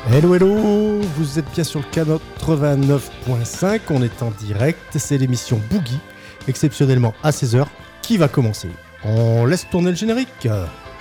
Hello, hello, vous êtes bien sur le canal 89.5, on est en direct, c'est l'émission Boogie, exceptionnellement à 16h, qui va commencer. On laisse tourner le générique.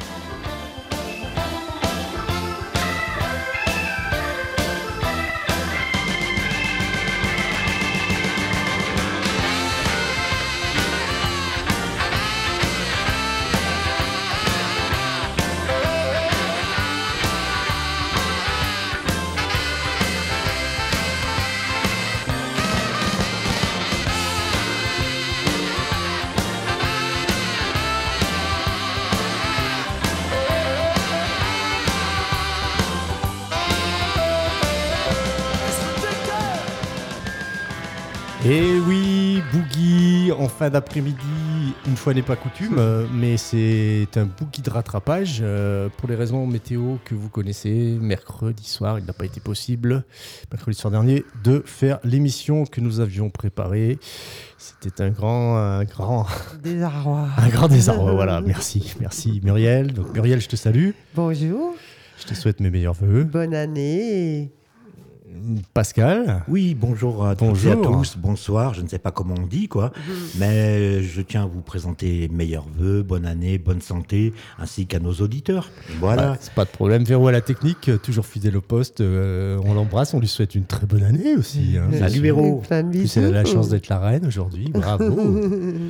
Et oui, Boogie en fin d'après-midi, une fois n'est pas coutume, mais c'est un Boogie de rattrapage pour les raisons météo que vous connaissez. Mercredi soir, il n'a pas été possible, mercredi soir dernier, de faire l'émission que nous avions préparée. C'était un grand désarroi. Un grand désarroi, voilà. Merci Muriel. Donc Muriel, je te salue. Bonjour. Je te souhaite mes meilleurs voeux. Bonne année. Pascal. Oui, bonjour à toutes et à tous, bonsoir, je ne sais pas comment on dit quoi, mais je tiens à vous présenter meilleurs vœux, bonne année, bonne santé, ainsi qu'à nos auditeurs. Voilà. C'est pas de problème, Véro à la technique, toujours fidèle au poste, on l'embrasse, on lui souhaite une très bonne année aussi. Salut Véro. Elle a la chance d'être la reine aujourd'hui, bravo.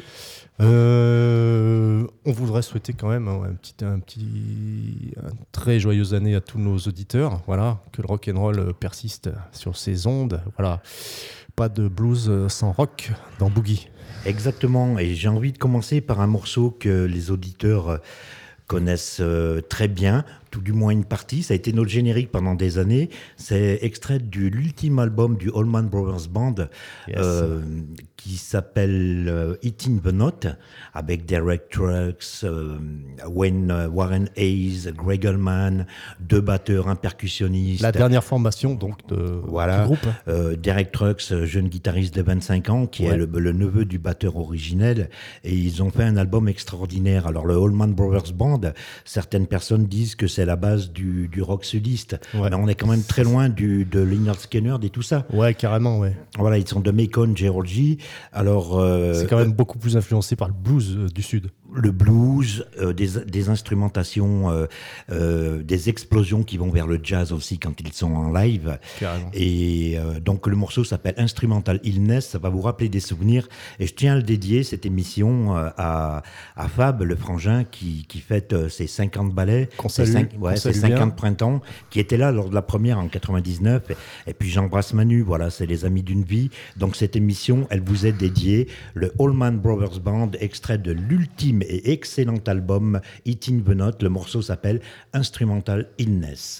On voudrait souhaiter quand même un très joyeuse année à tous nos auditeurs. Voilà, que le rock'n'roll persiste sur ces ondes. Voilà, pas de blues sans rock dans Boogie. Exactement, et j'ai envie de commencer par un morceau que les auditeurs connaissent très bien, tout du moins une partie. Ça a été notre générique pendant des années. C'est extrait de l'ultime album du Allman Brothers Band, yes. Qui s'appelle It in the Knot, avec Derek Trucks, Warren Hayes, Greg Allman, deux batteurs, un percussionniste. La dernière formation donc du groupe. Derek Trucks, jeune guitariste de 25 ans, qui est le neveu du batteur originel. Et ils ont fait un album extraordinaire. Alors le Allman Brothers Band, certaines personnes disent que c'est la base du rock sudiste. Ouais. Mais on est quand même très loin de Lynyrd Skynyrd et tout ça. Ouais, carrément, ouais. Voilà, ils sont de Macon, Géorgie. Alors, c'est quand même beaucoup plus influencé par le blues du Sud. Le blues, des instrumentations, des explosions qui vont vers le jazz aussi quand ils sont en live. Carrément. Et donc le morceau s'appelle Instrumental Illness, ça va vous rappeler des souvenirs. Et je tiens à le dédier, cette émission, à Fab, le frangin, qui fête ses 50 ballets, ses 50 printemps, qui était là lors de la première en 99. Et puis j'embrasse Manu, voilà, c'est les amis d'une vie. Donc cette émission, elle vous est dédiée. Le Allman Brothers Band, extrait de l'ultime et excellent album It in the Knot. Le morceau s'appelle Instrumental Illness.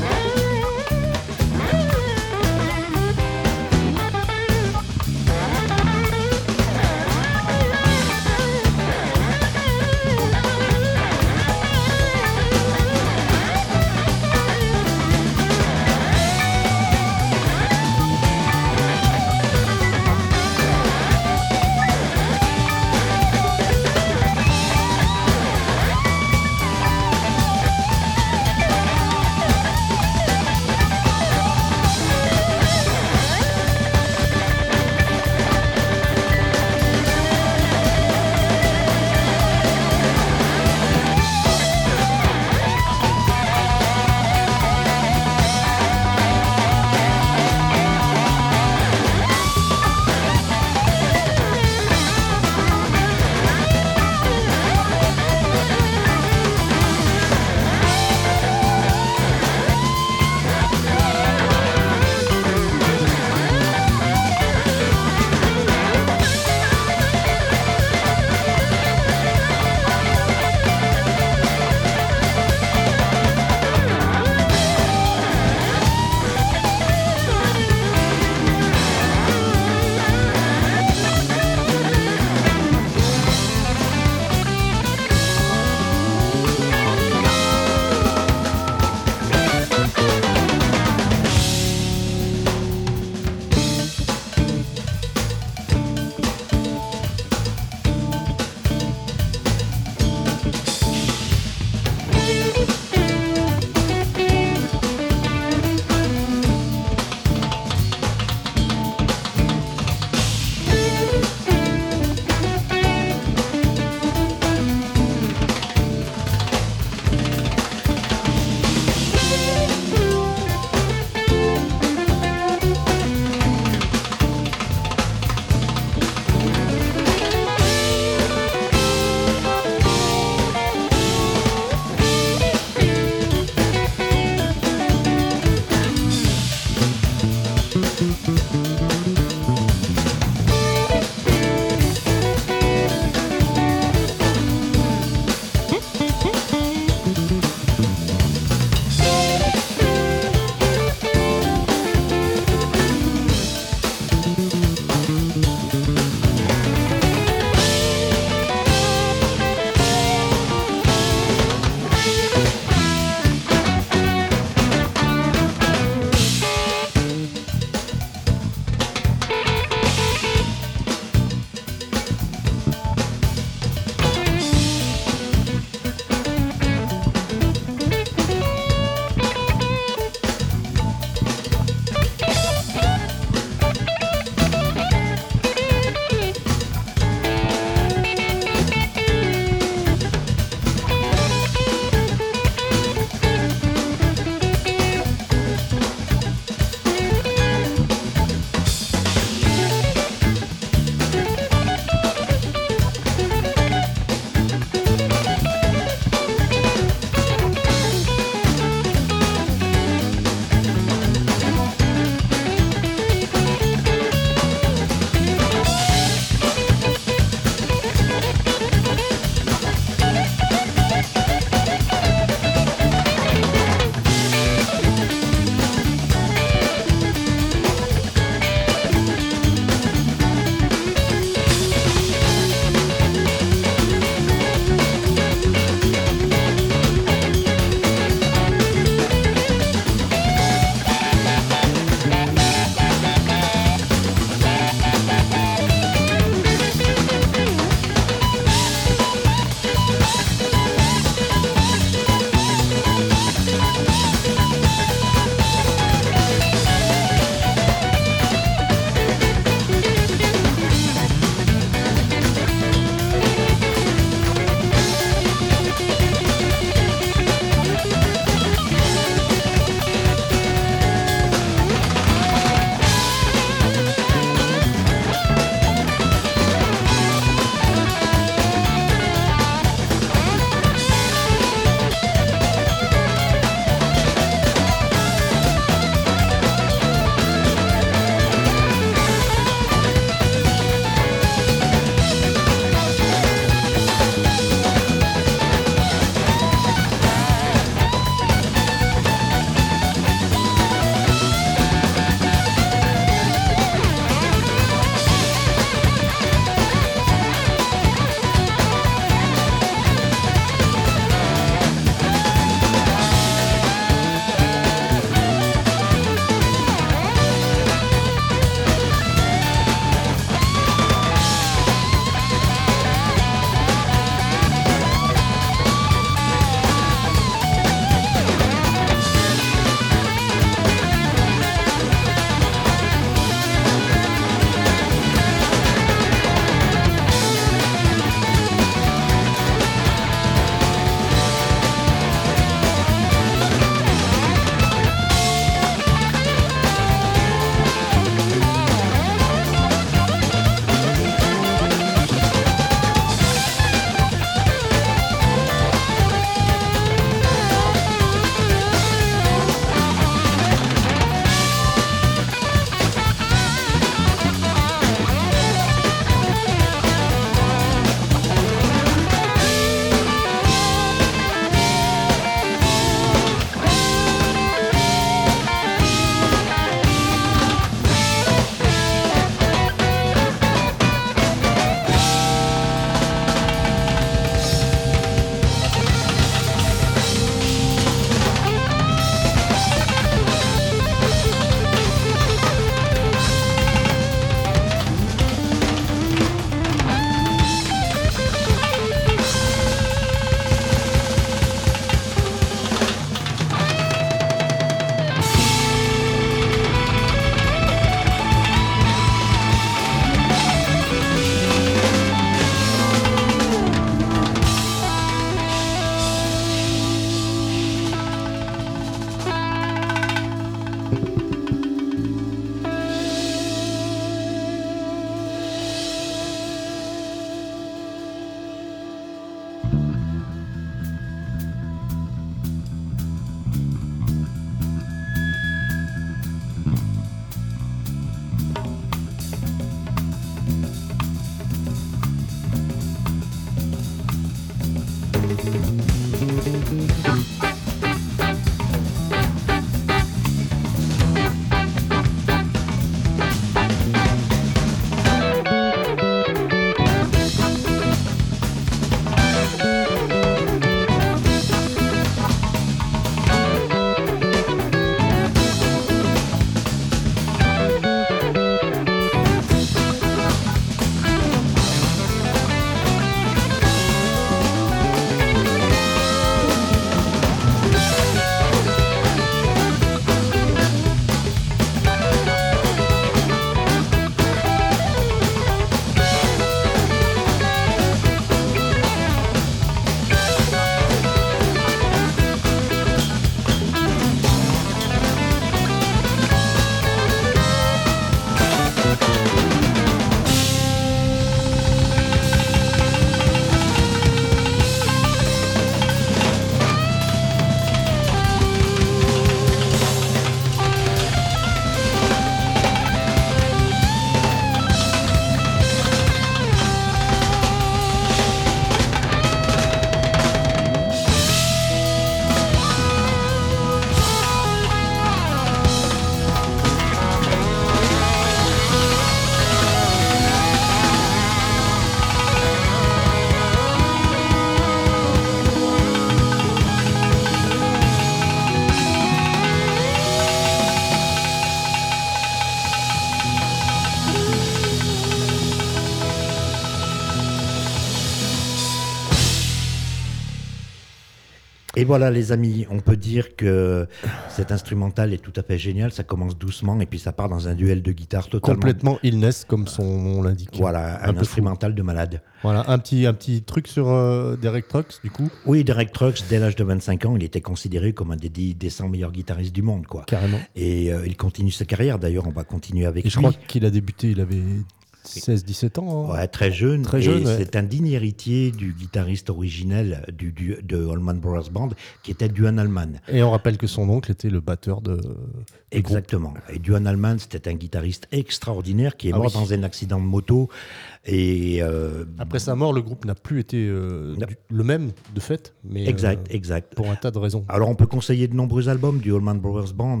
Et voilà les amis, on peut dire que cet instrumental est tout à fait génial, ça commence doucement et puis ça part dans un duel de guitare totalement... Complètement illness, comme son nom l'indique. Voilà, un instrumental de malade. Voilà, un petit truc sur Derek Trucks, du coup. Oui, Derek Trucks, dès l'âge de 25 ans, il était considéré comme un des 100 meilleurs guitaristes du monde, quoi. Carrément. Et il continue sa carrière, d'ailleurs, on va continuer avec lui. Je crois qu'il a débuté, il avait 16-17 ans. Ouais, très jeune. Très jeune, ouais. C'est un digne héritier du guitariste originel de Allman Brothers Band, qui était Duane Allman. Et on rappelle que son oncle était le batteur de... Exactement. Et Duane Allman, c'était un guitariste extraordinaire qui est mort dans un accident de moto. Et après sa mort, le groupe n'a plus été le même, de fait. Mais, exact. Pour un tas de raisons. Alors, on peut conseiller de nombreux albums du Allman Brothers Band,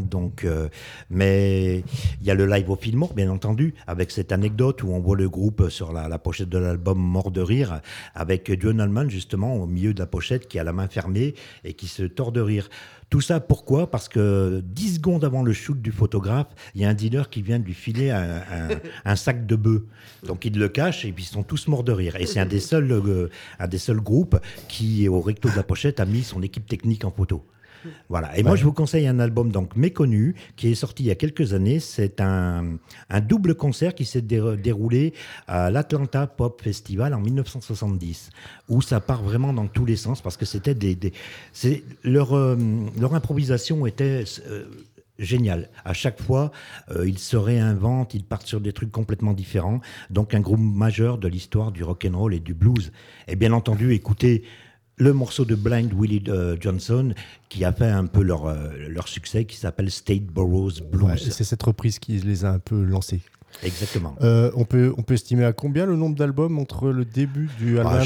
mais il y a le Live au Fillmore, bien entendu, avec cette anecdote où on voit le groupe sur la pochette de l'album Mort de rire, avec Duane Allman, justement, au milieu de la pochette, qui a la main fermée et qui se tord de rire. Tout ça, pourquoi ? Parce que 10 secondes avant le shoot du photographe, il y a un dealer qui vient de lui filer un sac de bœufs. Donc, il le cache et puis ils sont tous morts de rire. Et c'est un des seuls groupes qui, au recto de la pochette, a mis son équipe technique en photo. Voilà. Et moi, je vous conseille un album donc méconnu qui est sorti il y a quelques années. C'est un double concert qui s'est déroulé à l'Atlanta Pop Festival en 1970, où ça part vraiment dans tous les sens parce que c'était leur improvisation était génial. À chaque fois, ils se réinventent, ils partent sur des trucs complètement différents. Donc, un groupe majeur de l'histoire du rock and roll et du blues. Et bien entendu, écoutez le morceau de Blind Willie Johnson qui a fait un peu leur succès, qui s'appelle State Boroughs Blues. Ouais, c'est cette reprise qui les a un peu lancés. Exactement. On peut estimer à combien le nombre d'albums entre le début du Allman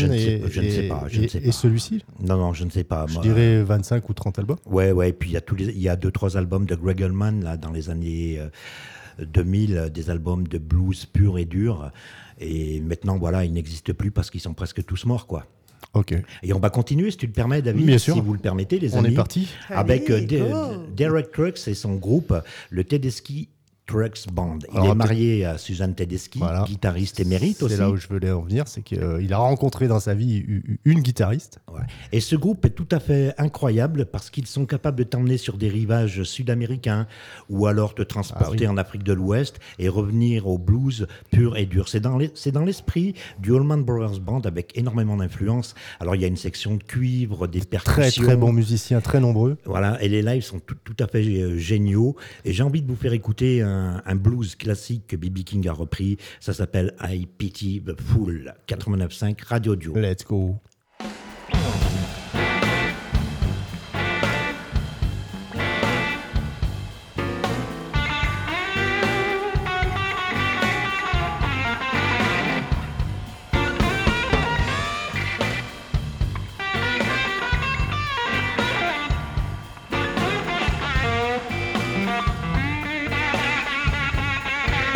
et celui-ci ? Non, je ne sais pas. Je dirais 25 ou 30 albums. Ouais, et puis il y a 2-3 albums de Greg Allman là, dans les années 2000, des albums de blues pur et dur. Et maintenant, voilà, ils n'existent plus parce qu'ils sont presque tous morts, quoi. Ok. Et on va continuer, si tu le permets, David, bien sûr. si vous le permettez, les amis. On est parti. Avec Allez, Derek Trucks et son groupe, le Tedeschi Trucks Band. Il est marié à Suzanne Tedeschi, guitariste émérite aussi. C'est là où je voulais en venir, c'est qu'il a rencontré dans sa vie une guitariste. Ouais. Et ce groupe est tout à fait incroyable parce qu'ils sont capables de t'emmener sur des rivages sud-américains ou alors te transporter en Afrique de l'Ouest et revenir au blues pur et dur. C'est dans l'esprit du Allman Brothers Band avec énormément d'influence. Alors il y a une section de cuivre, des percussions. Très bons musiciens, très nombreux. Voilà, et les lives sont tout à fait géniaux. Et j'ai envie de vous faire écouter un blues classique que B.B. King a repris. Ça s'appelle I Pity the Fool, 89.5 Radio Duo. Let's go.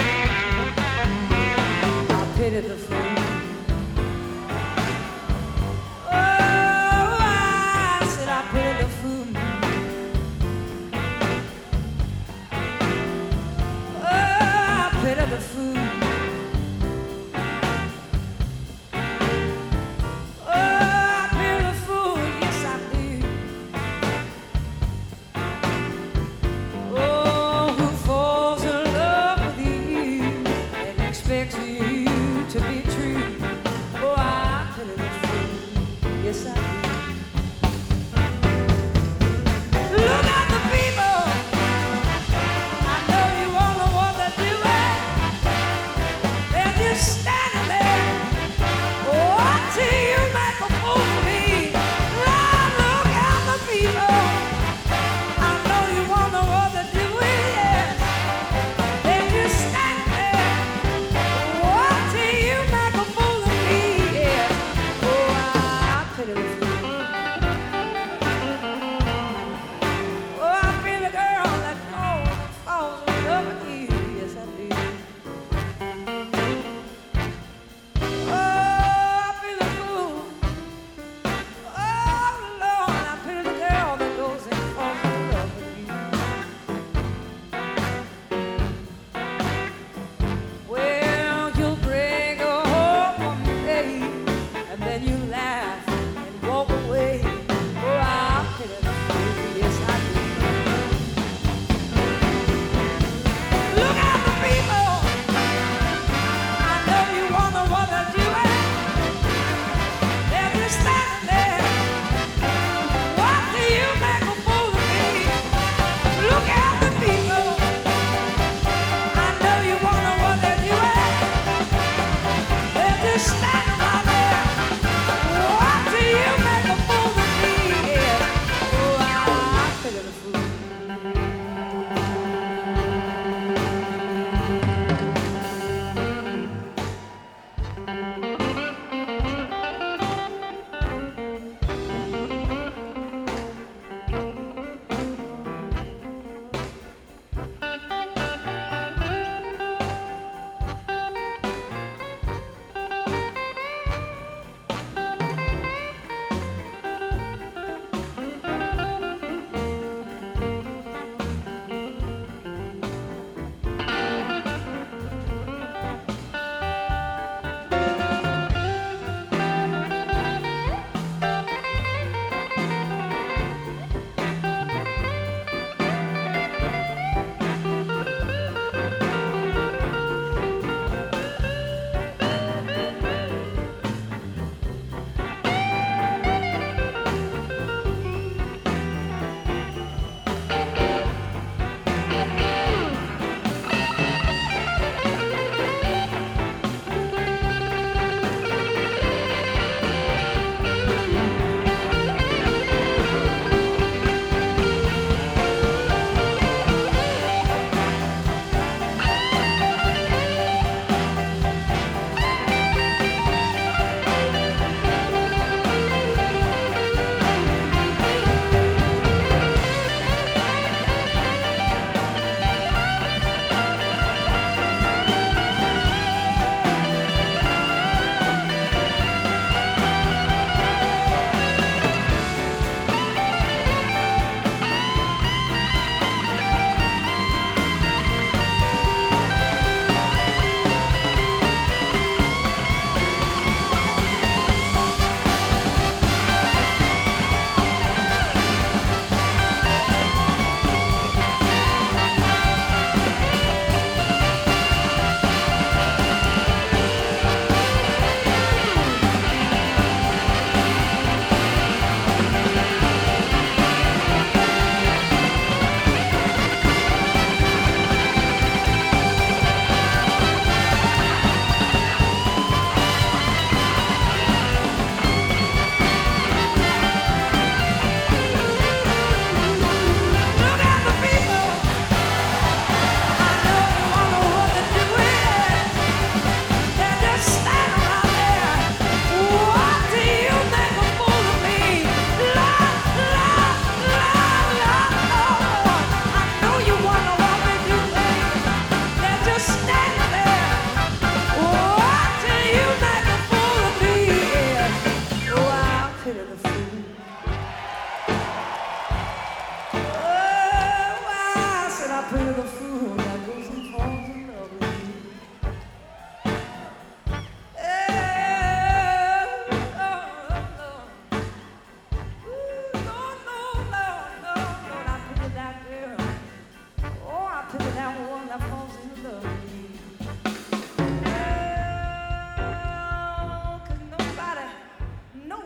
Pity the fool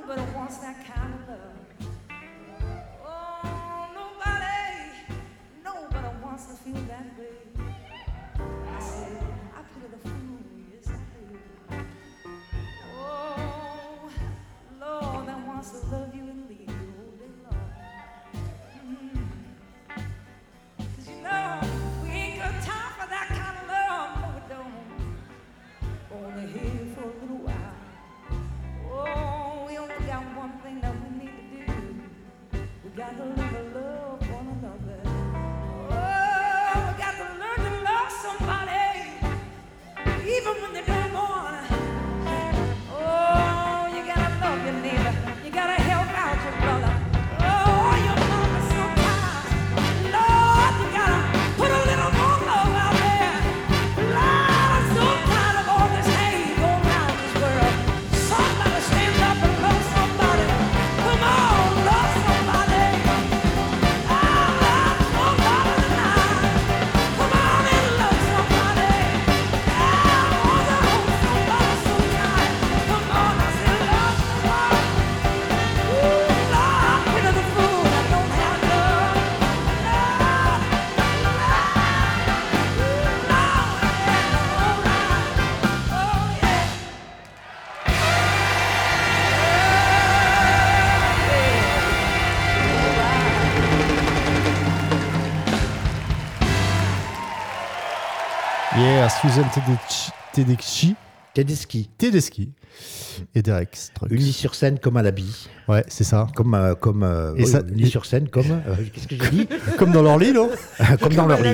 nobody wants that kind of love. Oh, nobody wants to feel that way. I said, I pity the fool, yes I do. Oh, Lord, that wants to love you and leave you all day long. 'Cause you know, we ain't got time for that kind of love, no we don't. Only here for a little while. Oh, we only got one thing that we need to do. We got to learn to love one another. Oh, we got to learn to love somebody, even when they don't want. Oh, you gotta love your neighbor. You gotta help out your brother. Oh, your mama sometimes. Lord, you gotta put a little more love out there. Lord, I'm so tired of all this hate going around this world. Somebody stand up and love somebody. Come on, love somebody. I love somebody tonight. Come on and love somebody. I want to hold somebody so tight. Come on, I say love somebody. Ooh, Lord, pity the fool that don't have love. Lord, oh yeah. Yeah, Susan Tedeschi Tedeschi, et Derek Strucks. unis sur scène comme à l'habit. Ouais, c'est ça. Et ça- unis sur scène comme... qu'est-ce que j'ai dit Comme dans leur lit, non? Comme dans leur lit.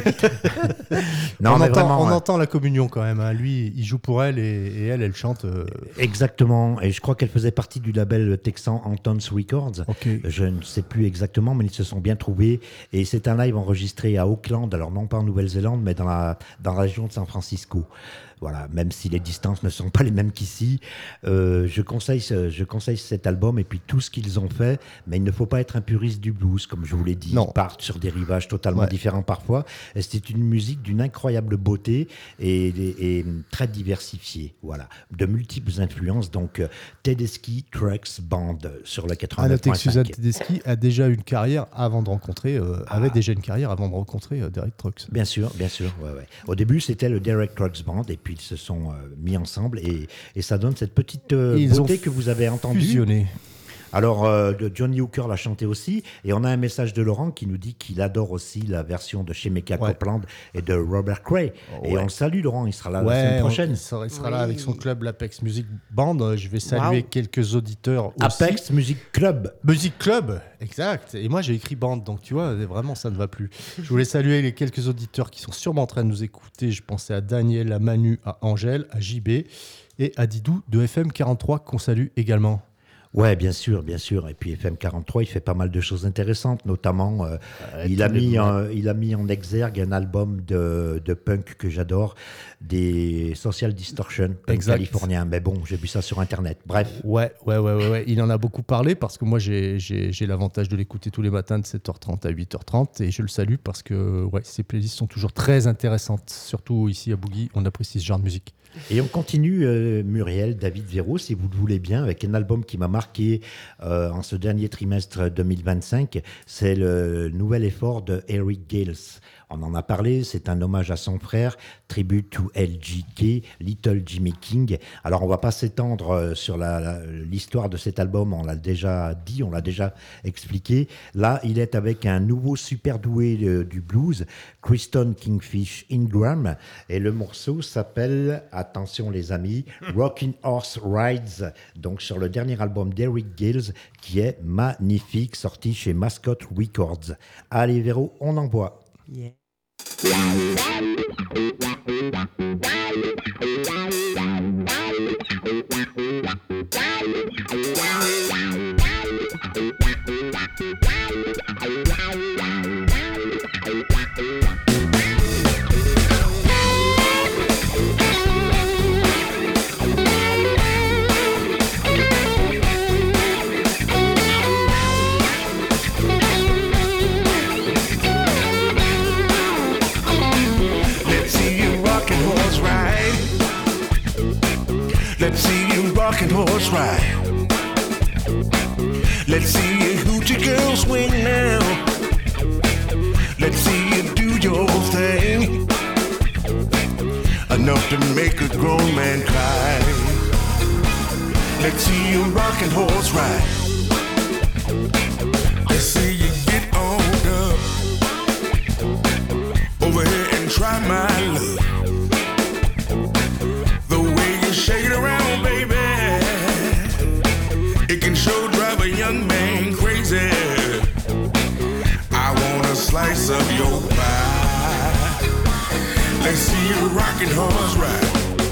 Non, on, mais entend, vraiment, on entend la communion quand même. Hein. Lui, il joue pour elle et elle chante. exactement. Et je crois qu'elle faisait partie du label texan Anton's Records. Ok. Je ne sais plus exactement, mais ils se sont bien trouvés. Et c'est un live enregistré à Auckland, alors non pas en Nouvelle-Zélande, mais dans la région de San Francisco. Voilà, même si les distances ne sont pas les mêmes qu'ici, je conseille cet album et puis tout ce qu'ils ont fait, mais il ne faut pas être un puriste du blues, comme je vous l'ai dit. Non. Ils partent sur des rivages totalement différents parfois. Et c'est une musique d'une incroyable beauté et très diversifiée. Voilà, de multiples influences. Donc, Tedeschi Trucks Band sur le À noter que Susan 89.5. Tedeschi a déjà une carrière avant de rencontrer, avait déjà une carrière avant de rencontrer Derek Trucks. Bien sûr, ouais. Au début, c'était le Derek Trucks Band, et puis ils se sont mis ensemble, et ça donne cette petite Ils beauté ont que vous avez entendue. Fusionné. Alors, Johnny Hooker l'a chanté aussi, et on a un message de Laurent qui nous dit qu'il adore aussi la version de Shemeka Copeland et de Robert Cray. Et on le salue, Laurent, il sera là la semaine prochaine. Il sera là avec son club, l'Apex Music Band. Je vais saluer quelques auditeurs aussi. Apex Music Club. Music Club, exact. Et moi, j'ai écrit bande, donc tu vois, vraiment, ça ne va plus. Je voulais saluer les quelques auditeurs qui sont sûrement en train de nous écouter. Je pensais à Daniel, à Manu, à Angèle, à JB et à Didou de FM43 qu'on salue également. Ouais, bien sûr. Et puis FM43, il fait pas mal de choses intéressantes, notamment il a mis en exergue un album de punk que j'adore, des Social Distortion, punk californien. Mais bon, j'ai vu ça sur Internet. Bref. Ouais. Il en a beaucoup parlé parce que moi, j'ai l'avantage de l'écouter tous les matins de 7h30 à 8h30 et je le salue parce que ses playlists sont toujours très intéressantes. Surtout ici à Boogie, on apprécie ce genre de musique. Et on continue, Muriel, David Véro, si vous le voulez bien, avec un album qui m'a marqué en ce dernier trimestre 2025. C'est le nouvel effort de Eric Gales. On en a parlé, c'est un hommage à son frère, Tribute to LJK, Little Jimmy King. Alors, on ne va pas s'étendre sur l'histoire de cet album, on l'a déjà dit, on l'a déjà expliqué. Là, il est avec un nouveau super doué du blues, Kristen Kingfish Ingram, et le morceau s'appelle, attention les amis, Rockin' Horse Rides, donc sur le dernier album d'Eric Gales, qui est magnifique, sorti chez Mascot Records. Allez Véro, on envoie. Yeah. Let's see you rockin' horse ride. Let's see you hoochie girl swing now. Let's see you do your thing. Enough to make a grown man cry. Let's see you rockin' horse ride. Let's see you get on up over here and try my luck. The way you shake it around, baby, it can sure drive a young man crazy. I want a slice of your pie. Let's see you rockin' horse ride.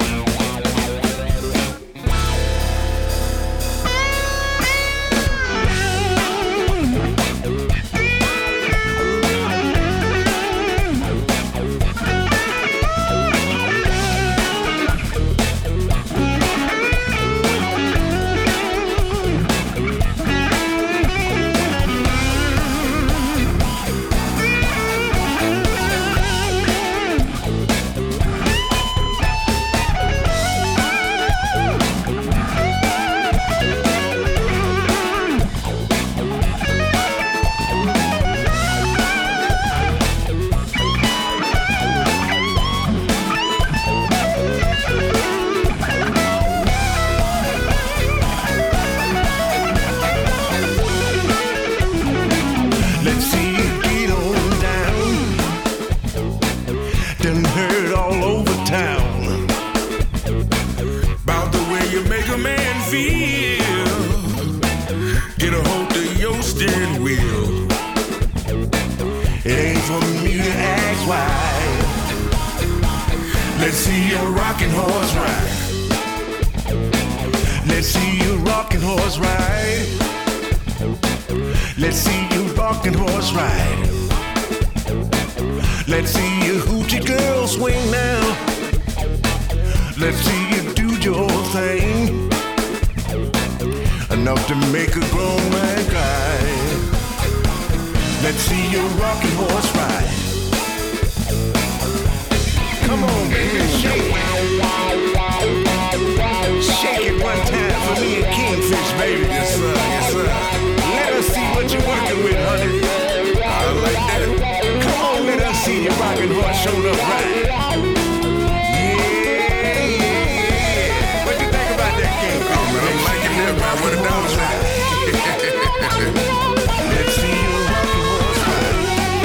Let's see you rockin' horse ride. Let's see you rockin' horse ride. Let's see you rockin' horse ride. Let's see you hoochie girl swing now. Let's see you do your thing. Enough to make a grown man cry. Let's see you rockin' horse ride. Come on, baby, shake it. Shake it one time for me and Kingfish, baby. Yes, sir, yes, sir. Let us see what you're working with, honey. I like that. Come on, let us see your rockin' horse showing up right. Yeah, yeah. What you think about that, King? Oh, man, I'm liking that, right where the dog's at. Let's see you rockin' horse ride.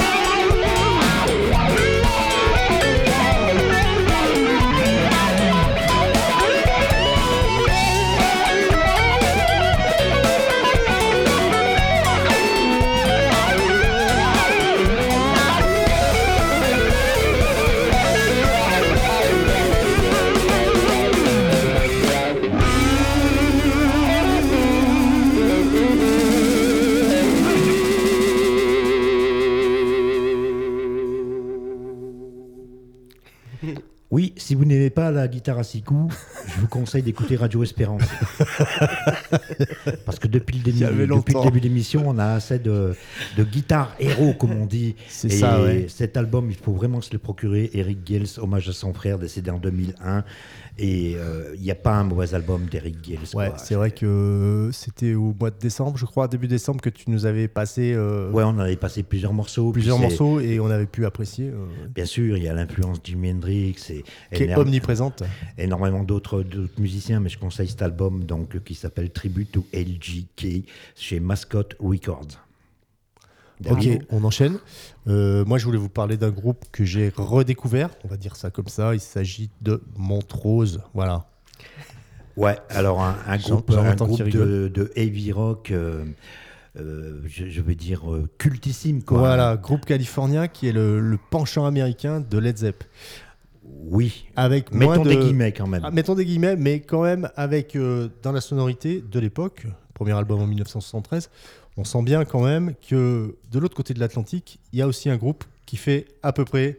Oui, si vous n'aimez pas la guitare à 6 coups, je vous conseille d'écouter Radio Espérance. Parce que depuis le début d'émission, on a assez de guitare héros, comme on dit. C'est ça, ouais. Cet album, il faut vraiment se le procurer. Eric Gales, hommage à son frère, décédé en 2001. Et il n'y a pas un mauvais album d'Eric Gales. Ouais, c'est vrai que c'était au mois de décembre, je crois, début décembre, que tu nous avais passé... Ouais, on avait passé plusieurs morceaux. Et on avait pu apprécier. Bien sûr, il y a l'influence de Jimi Hendrix. Qui est omniprésente. Énormément d'autres musiciens, mais je conseille cet album donc, qui s'appelle Tribute to LGK chez Mascot Records. Ok, on enchaîne. Moi, je voulais vous parler d'un groupe que j'ai redécouvert, on va dire ça comme ça. Il s'agit de Montrose, voilà. Ouais, alors un groupe de heavy rock, je vais dire cultissime, quoi. Voilà, groupe californien qui est le penchant américain de Led Zepp. Oui, avec mettons des guillemets quand même. Mettons des guillemets, mais quand même avec, dans la sonorité de l'époque, premier album en 1973, on sent bien quand même que de l'autre côté de l'Atlantique, il y a aussi un groupe qui fait à peu près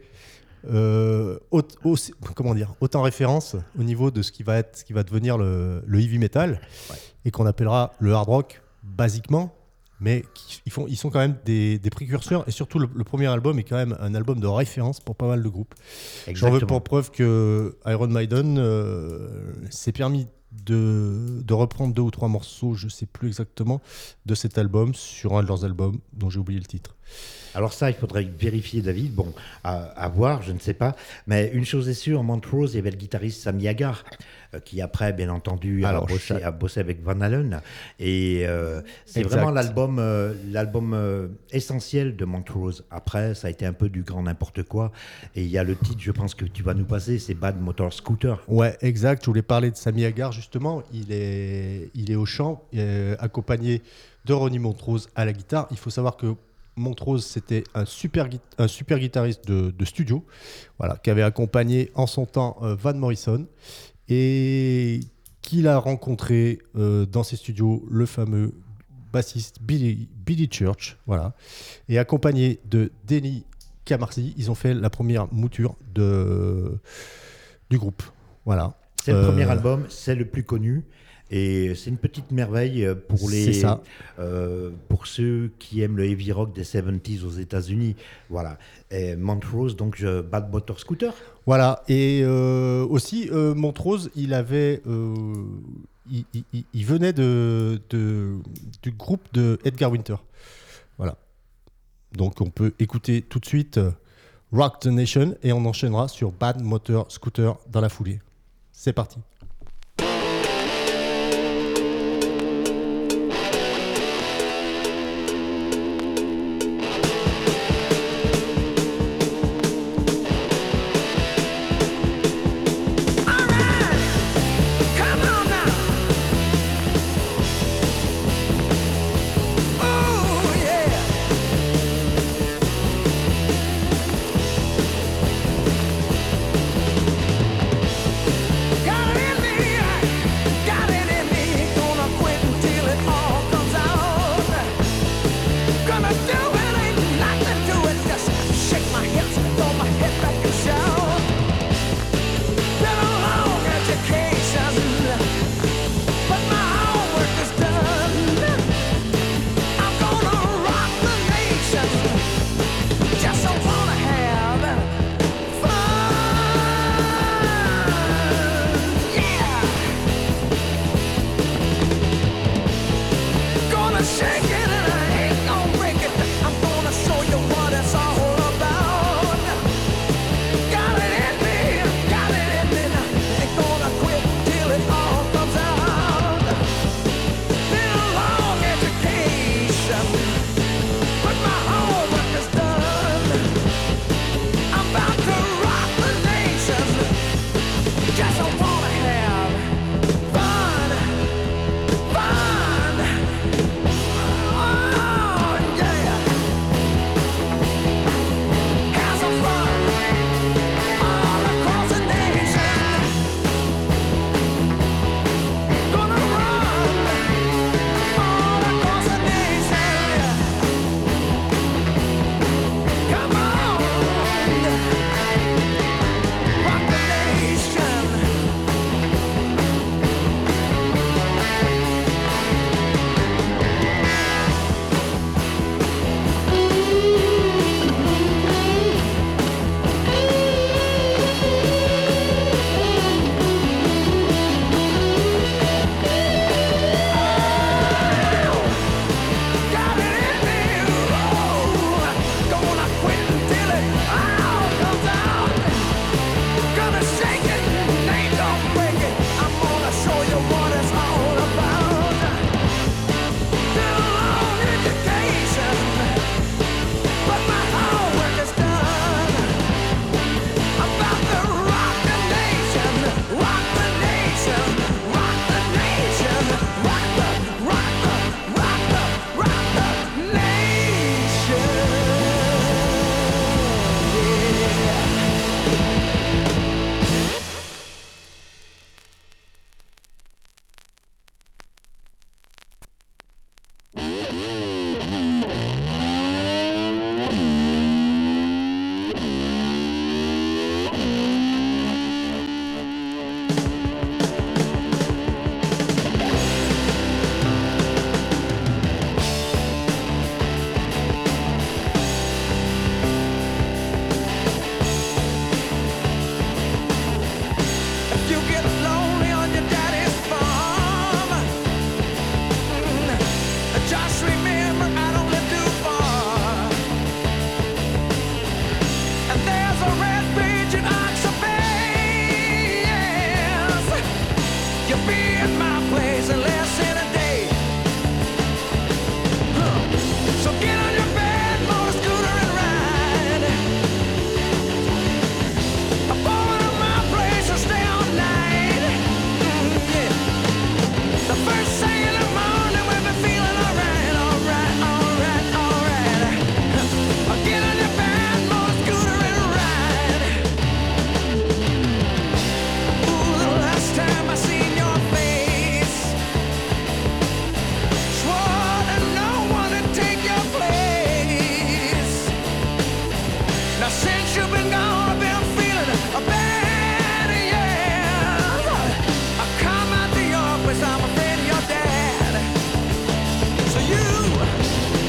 autant référence au niveau de ce qui va devenir le heavy metal, ouais, et qu'on appellera le hard rock basiquement, mais ils sont quand même des précurseurs, et surtout le premier album est quand même un album de référence pour pas mal de groupes. J'en veux pour preuve que Iron Maiden s'est permis de reprendre 2 ou 3 morceaux, je ne sais plus exactement, de cet album sur un de leurs albums dont j'ai oublié le titre. Alors ça, il faudrait vérifier, David. Bon, à voir, je ne sais pas. Mais une chose est sûre, en Montrose, il y avait le guitariste Sammy Hagar, qui après, bien entendu, a bossé avec Van Halen. Et c'est Exact. vraiment l'album essentiel de Montrose. Après, ça a été un peu du grand n'importe quoi. Et il y a le titre, je pense que tu vas nous passer, c'est Bad Motor Scooter. Ouais, exact. Je voulais parler de Sammy Hagar, justement. Il est au chant, accompagné de Ronnie Montrose à la guitare. Il faut savoir que Montrose, c'était un super guitariste de studio, voilà, qui avait accompagné en son temps Van Morrison et qu'il a rencontré dans ses studios le fameux bassiste Billy Church, voilà, et accompagné de Denny Camarsi, ils ont fait la première mouture du groupe, voilà. C'est le premier album, c'est le plus connu. Et c'est une petite merveille pour ceux qui aiment le heavy rock des 70s aux États-Unis. Voilà. Et Montrose, donc Bad Motor Scooter. Voilà. Et aussi, Montrose, il avait. Il venait du groupe de Edgar Winter. Voilà. Donc on peut écouter tout de suite Rock the Nation et on enchaînera sur Bad Motor Scooter dans la foulée. C'est parti. Come on now. Oh yeah. Got it in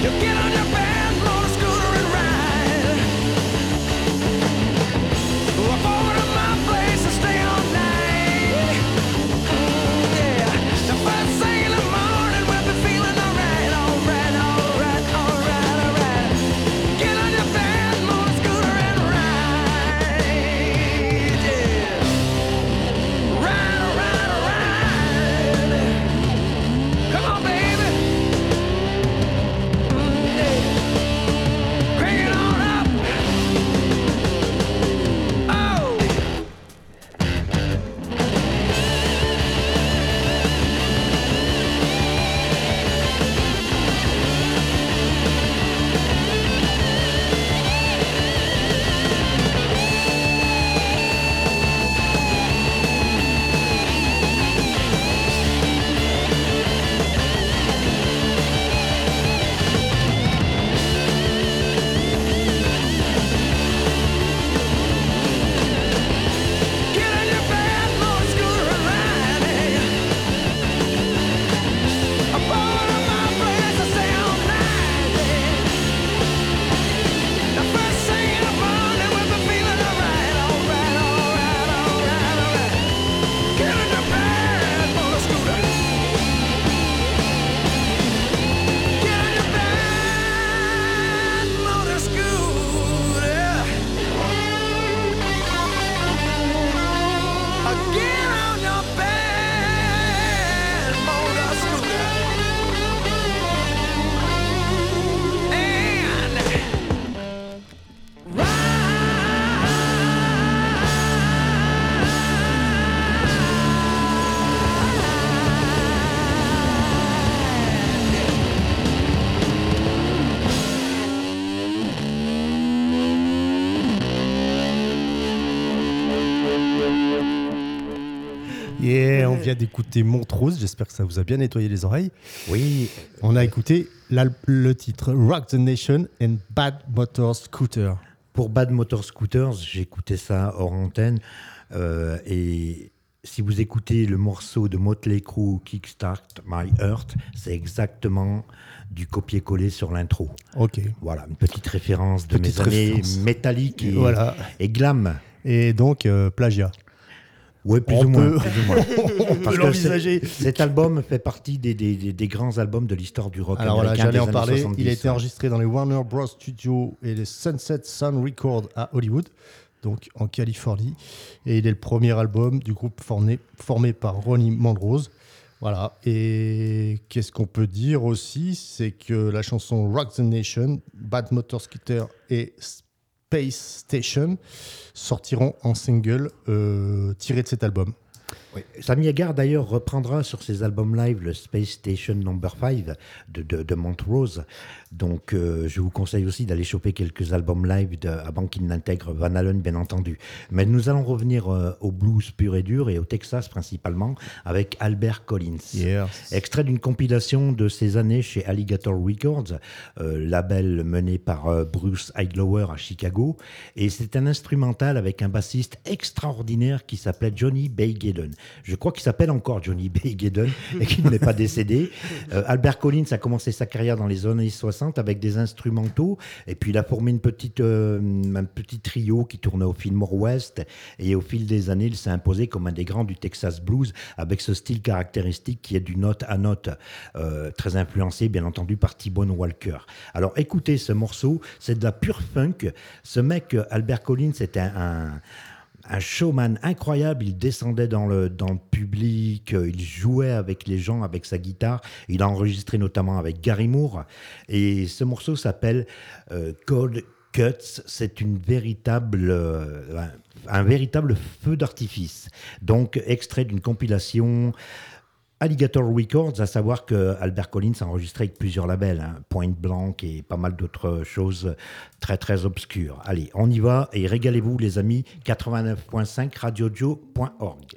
You get on your band, motor scooter and ride. Walk over to my place and stay all night. Yeah. The first thing in the morning we'll be feeling alright, alright, alright, alright, alright. Get on your band, motor scooter and ride. Yeah. Ride, ride, ride. Come on, baby. Yeah. Crank it on up. Oh. Get on your band, motor scooter and ride. I'm going to my place to stay all night. The first thing in the morning we'll be feeling alright, alright, alright, alright, alright. Get on your band, motor scooter. Get on your band, motor scooter. Get on your band, motor scooter, and Yeah, on vient d'écouter Montrose, j'espère que ça vous a bien nettoyé les oreilles. Oui, On a écouté le titre Rock the Nation and Bad Motor Scooter. pour Bad Motor Scooters, j'ai écouté ça hors antenne. Et si vous écoutez le morceau de Motley Crue, Kickstart My Heart, c'est exactement du copier-coller sur l'intro. Ok. Voilà, une petite référence de Petite mes années référence. métalliques et, Voilà. et glam. Et donc, plagiat. Oui, plus On ou moins. peut- plus ou moins. On peut Parce que l'envisager. cet album fait partie des grands albums de l'histoire du rock Alors voilà, américain j'allais des en années parler. 70. Il a été enregistré dans les Warner Bros. Studios et les Sunset Sound Records à Hollywood, donc en Californie. Et il est le premier album du groupe formé par Ronnie Montrose. Voilà. Et qu'est-ce qu'on peut dire aussi, c'est que la chanson Rock the Nation, Bad Motor Scooter et Space Station sortiront en single tiré de cet album. Oui. Sammy Hagar, d'ailleurs, reprendra sur ses albums live le Space Station No. 5 de Montrose. Donc, je vous conseille aussi d'aller choper quelques albums live avant qu'il n'intègre Van Halen, bien entendu. Mais nous allons revenir au blues pur et dur et au Texas principalement avec Albert Collins. Yes. Extrait d'une compilation de ses années chez Alligator Records, label mené par Bruce Idlower à Chicago. Et c'est un instrumental avec un bassiste extraordinaire qui s'appelait Johnny Baygaden. Je crois qu'il s'appelle encore Johnny Baygaden et qu'il n'est pas décédé. Albert Collins a commencé sa carrière dans les années 60 avec des instrumentaux. Et puis il a formé un petit trio qui tournait au Fillmore West. Et au fil des années, il s'est imposé comme un des grands du Texas Blues avec ce style caractéristique qui est du note à note, très influencé bien entendu par T-Bone Walker. Alors écoutez ce morceau, c'est de la pure funk. Ce mec, Albert Collins, c'était un showman incroyable. Il descendait dans le public, il jouait avec les gens avec sa guitare. Il a enregistré notamment avec Gary Moore. Et ce morceau s'appelle Cold Cuts. C'est un véritable feu d'artifice. Donc, extrait d'une compilation Alligator Records, à savoir que Albert Collins a enregistré avec plusieurs labels, Point Blank et pas mal d'autres choses très très obscures. Allez, on y va et régalez-vous les amis, 89.5 radiojo.org.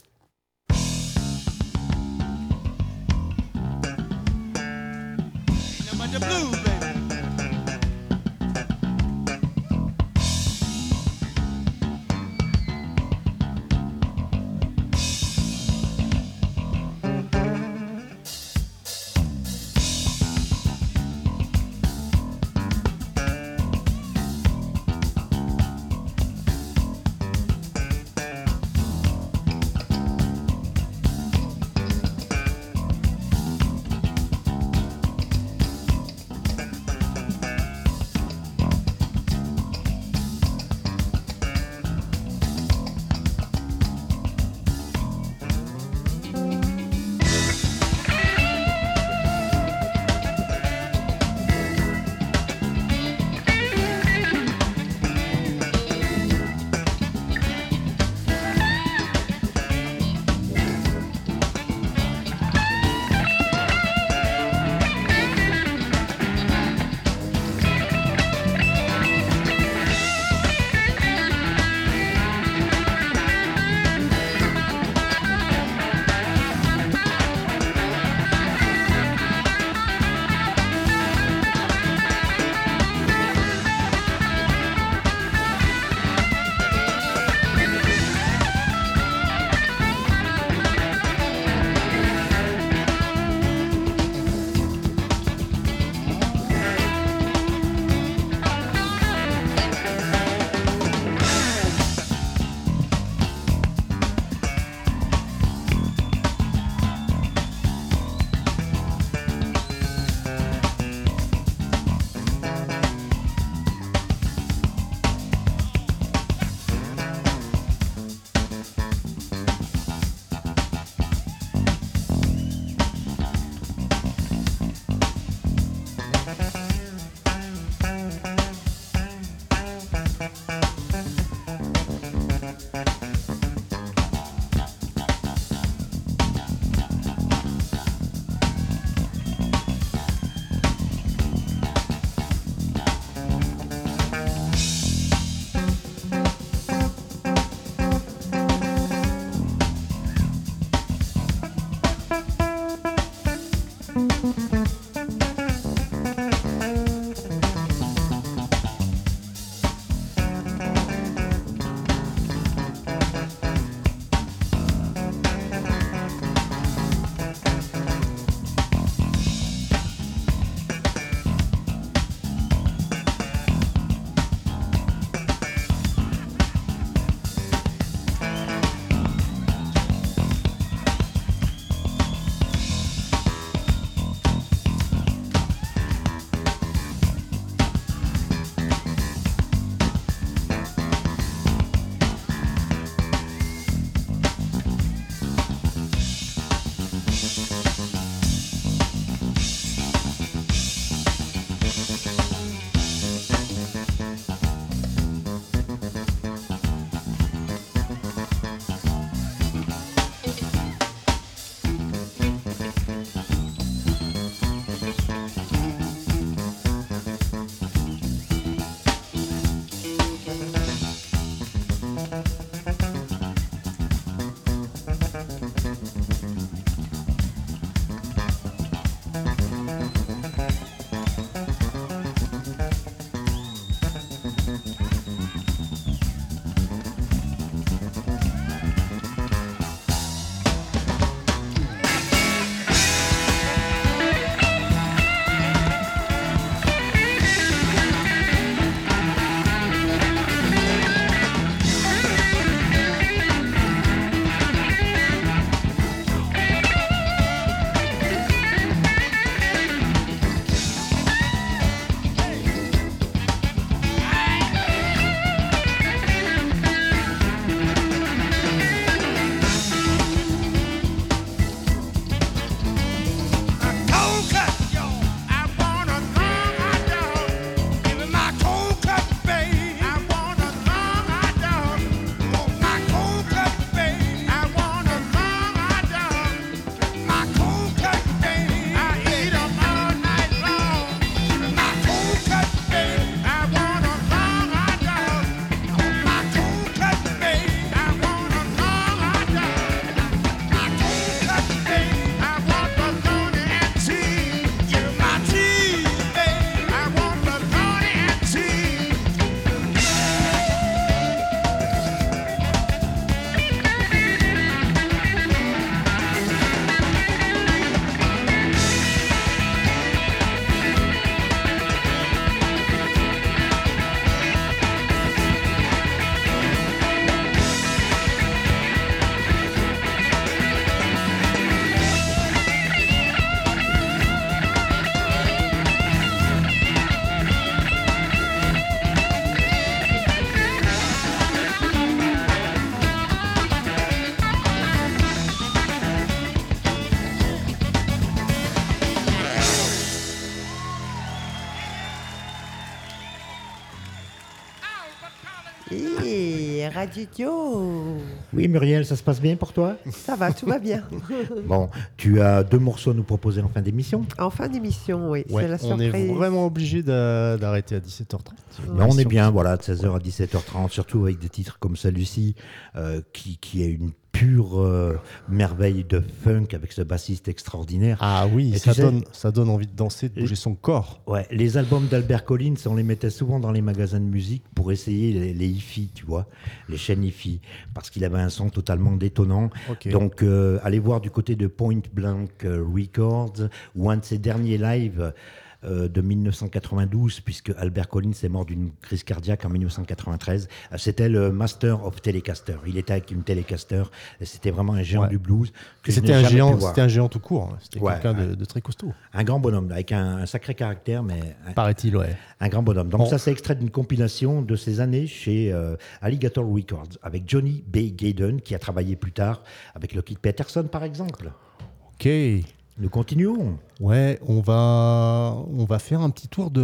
Et Radio. Oui, Muriel, ça se passe bien pour toi? Ça va, tout va bien. Bon, tu as 2 morceaux à nous proposer en fin d'émission. En fin d'émission, oui, Ouais, c'est la on est surprise. vraiment obligé d'arrêter à 17h30. Mais on est bien, voilà, de 16h à 17h30, surtout avec des titres comme celui-ci, qui est une pure merveille de funk avec ce bassiste extraordinaire. Ah oui, Et ça tu sais- donne envie de danser, de bouger son corps. Ouais, les albums d'Albert Collins, on les mettait souvent dans les magasins de musique pour essayer les hi-fi, tu vois, les chaînes hi-fi, parce qu'il avait un son totalement détonnant. Ok. Donc, allez voir du côté de Point Blank Records, ou un de ses derniers lives de 1992, puisque Albert Collins est mort d'une crise cardiaque en 1993. C'était le Master of Telecaster. Il était avec une Telecaster, et c'était vraiment un géant Ouais. du blues. Que je C'était n'ai un jamais pu géant, voir. c'était un géant tout court. Hein. C'était Ouais, quelqu'un ouais. de très costaud. Un grand bonhomme, avec un sacré caractère, mais Paraît-il, ouais. un grand bonhomme. Donc Bon. ça, c'est extrait d'une compilation de ces années chez Alligator Records, avec Johnny B. Gaydon, qui a travaillé plus tard avec Lockheed Peterson, par exemple. Ok. Nous continuons. Ouais, on va faire un petit tour dans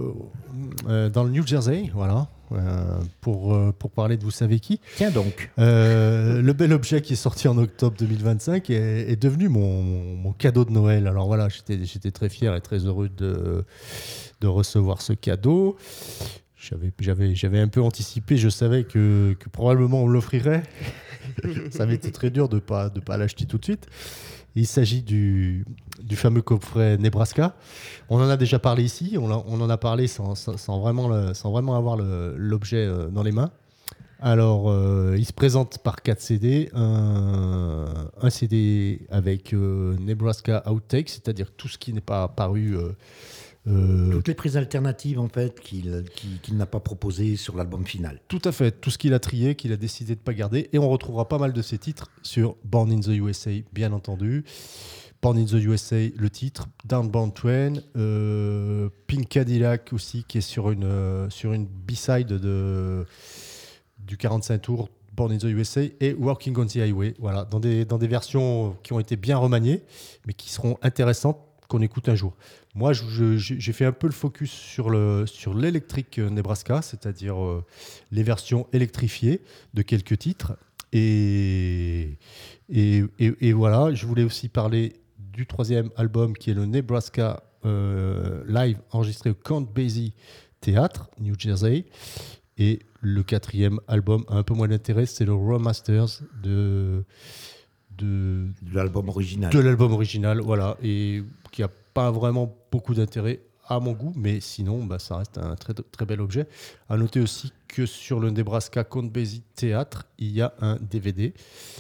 le New Jersey, voilà, pour parler de vous savez qui. Tiens donc. Le bel objet qui est sorti en octobre 2025 est devenu mon cadeau de Noël. Alors voilà, j'étais très fier et très heureux de recevoir ce cadeau. J'avais un peu anticipé, je savais que probablement on me l'offrirait. Ça m'était très dur de pas l'acheter tout de suite. Il s'agit du fameux coffret Nebraska. On en a déjà parlé ici, on en a parlé sans vraiment avoir l'objet dans les mains. Alors, il se présente par 4 CD, un CD avec Nebraska Outtakes, c'est-à-dire tout ce qui n'est pas paru. Toutes les prises alternatives, en fait, qu'il n'a pas proposées sur l'album final. Tout à fait, tout ce qu'il a trié, qu'il a décidé de ne pas garder. Et on retrouvera pas mal de ses titres sur Born in the USA, bien entendu. Born in the USA, le titre. Downbound Train. Pink Cadillac aussi, qui est sur une B-side du 45 tours. Born in the USA et Working on the Highway. Voilà, dans des versions qui ont été bien remaniées, mais qui seront intéressantes, qu'on écoute un jour. Moi, j'ai fait un peu le focus sur l'électrique Nebraska, c'est-à-dire les versions électrifiées de quelques titres. Et voilà, je voulais aussi parler du 3e album qui est le Nebraska Live, enregistré au Count Basie Theatre, New Jersey. Et le 4e album a un peu moins d'intérêt, c'est le Raw Masters de l'album original. De l'album original, voilà, et qui n'a pas vraiment beaucoup d'intérêt à mon goût, mais sinon, ça reste un très, très bel objet. À noter aussi que sur le Nebraska Count Basie Theatre, il y a un DVD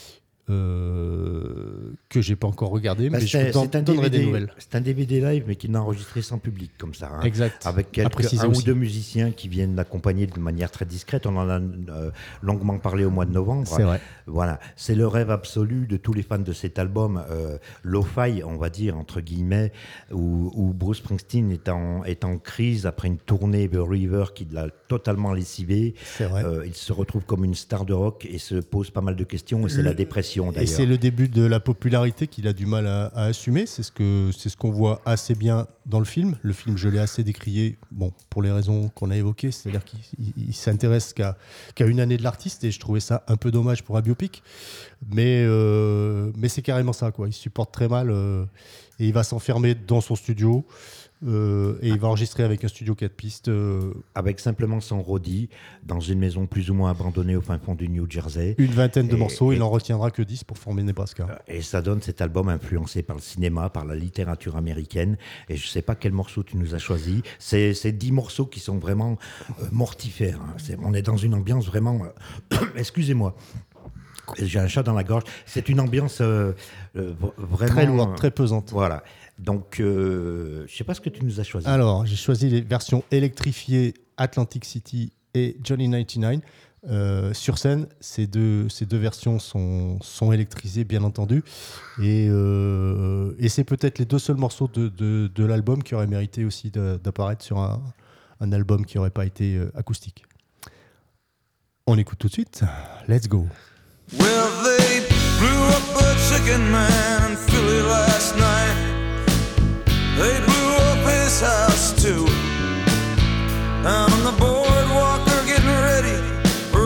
que j'ai pas encore regardé, mais je vous donnerai des nouvelles. C'est un DVD live, mais qui n'a enregistré sans public, comme ça. Hein, exact. Avec un ou deux musiciens qui viennent l'accompagner de manière très discrète. On en a longuement parlé au mois de novembre. C'est vrai. Voilà, c'est le rêve absolu de tous les fans de cet album lo-fi, on va dire, entre guillemets, où Bruce Springsteen est en crise après une tournée The River qui l'a totalement lessivé. C'est vrai. Il se retrouve comme une star de rock et se pose pas mal de questions, et c'est la dépression. D'ailleurs. Et c'est le début de la popularité qu'il a du mal à assumer. C'est ce qu'on voit assez bien dans le film. Le film, je l'ai assez décrié, pour les raisons qu'on a évoquées, c'est-à-dire qu'il s'intéresse qu'à une année de l'artiste, et je trouvais ça un peu dommage pour un biopic. Mais c'est carrément ça, quoi. Il supporte très mal et il va s'enfermer dans son studio. Et il va enregistrer avec un studio 4 pistes. Avec simplement son roadie, dans une maison plus ou moins abandonnée au fin fond du New Jersey. Une vingtaine de morceaux, il n'en retiendra que 10 pour former Nebraska. Et ça donne cet album influencé par le cinéma, par la littérature américaine. Et je ne sais pas quel morceau tu nous as choisi. C'est 10 morceaux qui sont vraiment mortifères. Hein. On est dans une ambiance vraiment... Excusez-moi. J'ai un chat dans la gorge. C'est une ambiance vraiment... Très lourde, très pesante. Voilà. Donc, je ne sais pas ce que tu nous as choisi. Alors, j'ai choisi les versions électrifiées Atlantic City et Johnny 99. Sur scène, ces deux versions sont électrisées, bien entendu. Et c'est peut-être les deux seuls morceaux de l'album qui auraient mérité aussi d'apparaître sur un album qui n'aurait pas été acoustique. On écoute tout de suite. Let's go. Well, they blew up a chicken man in Philly last night. They blew up his house too. Down on the boardwalk, they're getting ready for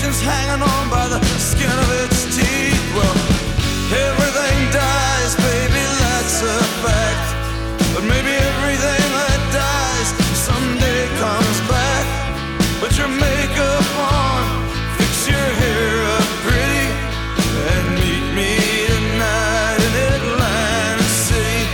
nation's hanging on by the skin of its teeth. Well, everything dies, baby, that's a fact. But maybe everything that dies someday comes back. Put your makeup on, fix your hair up pretty, and meet me tonight in Atlantic City.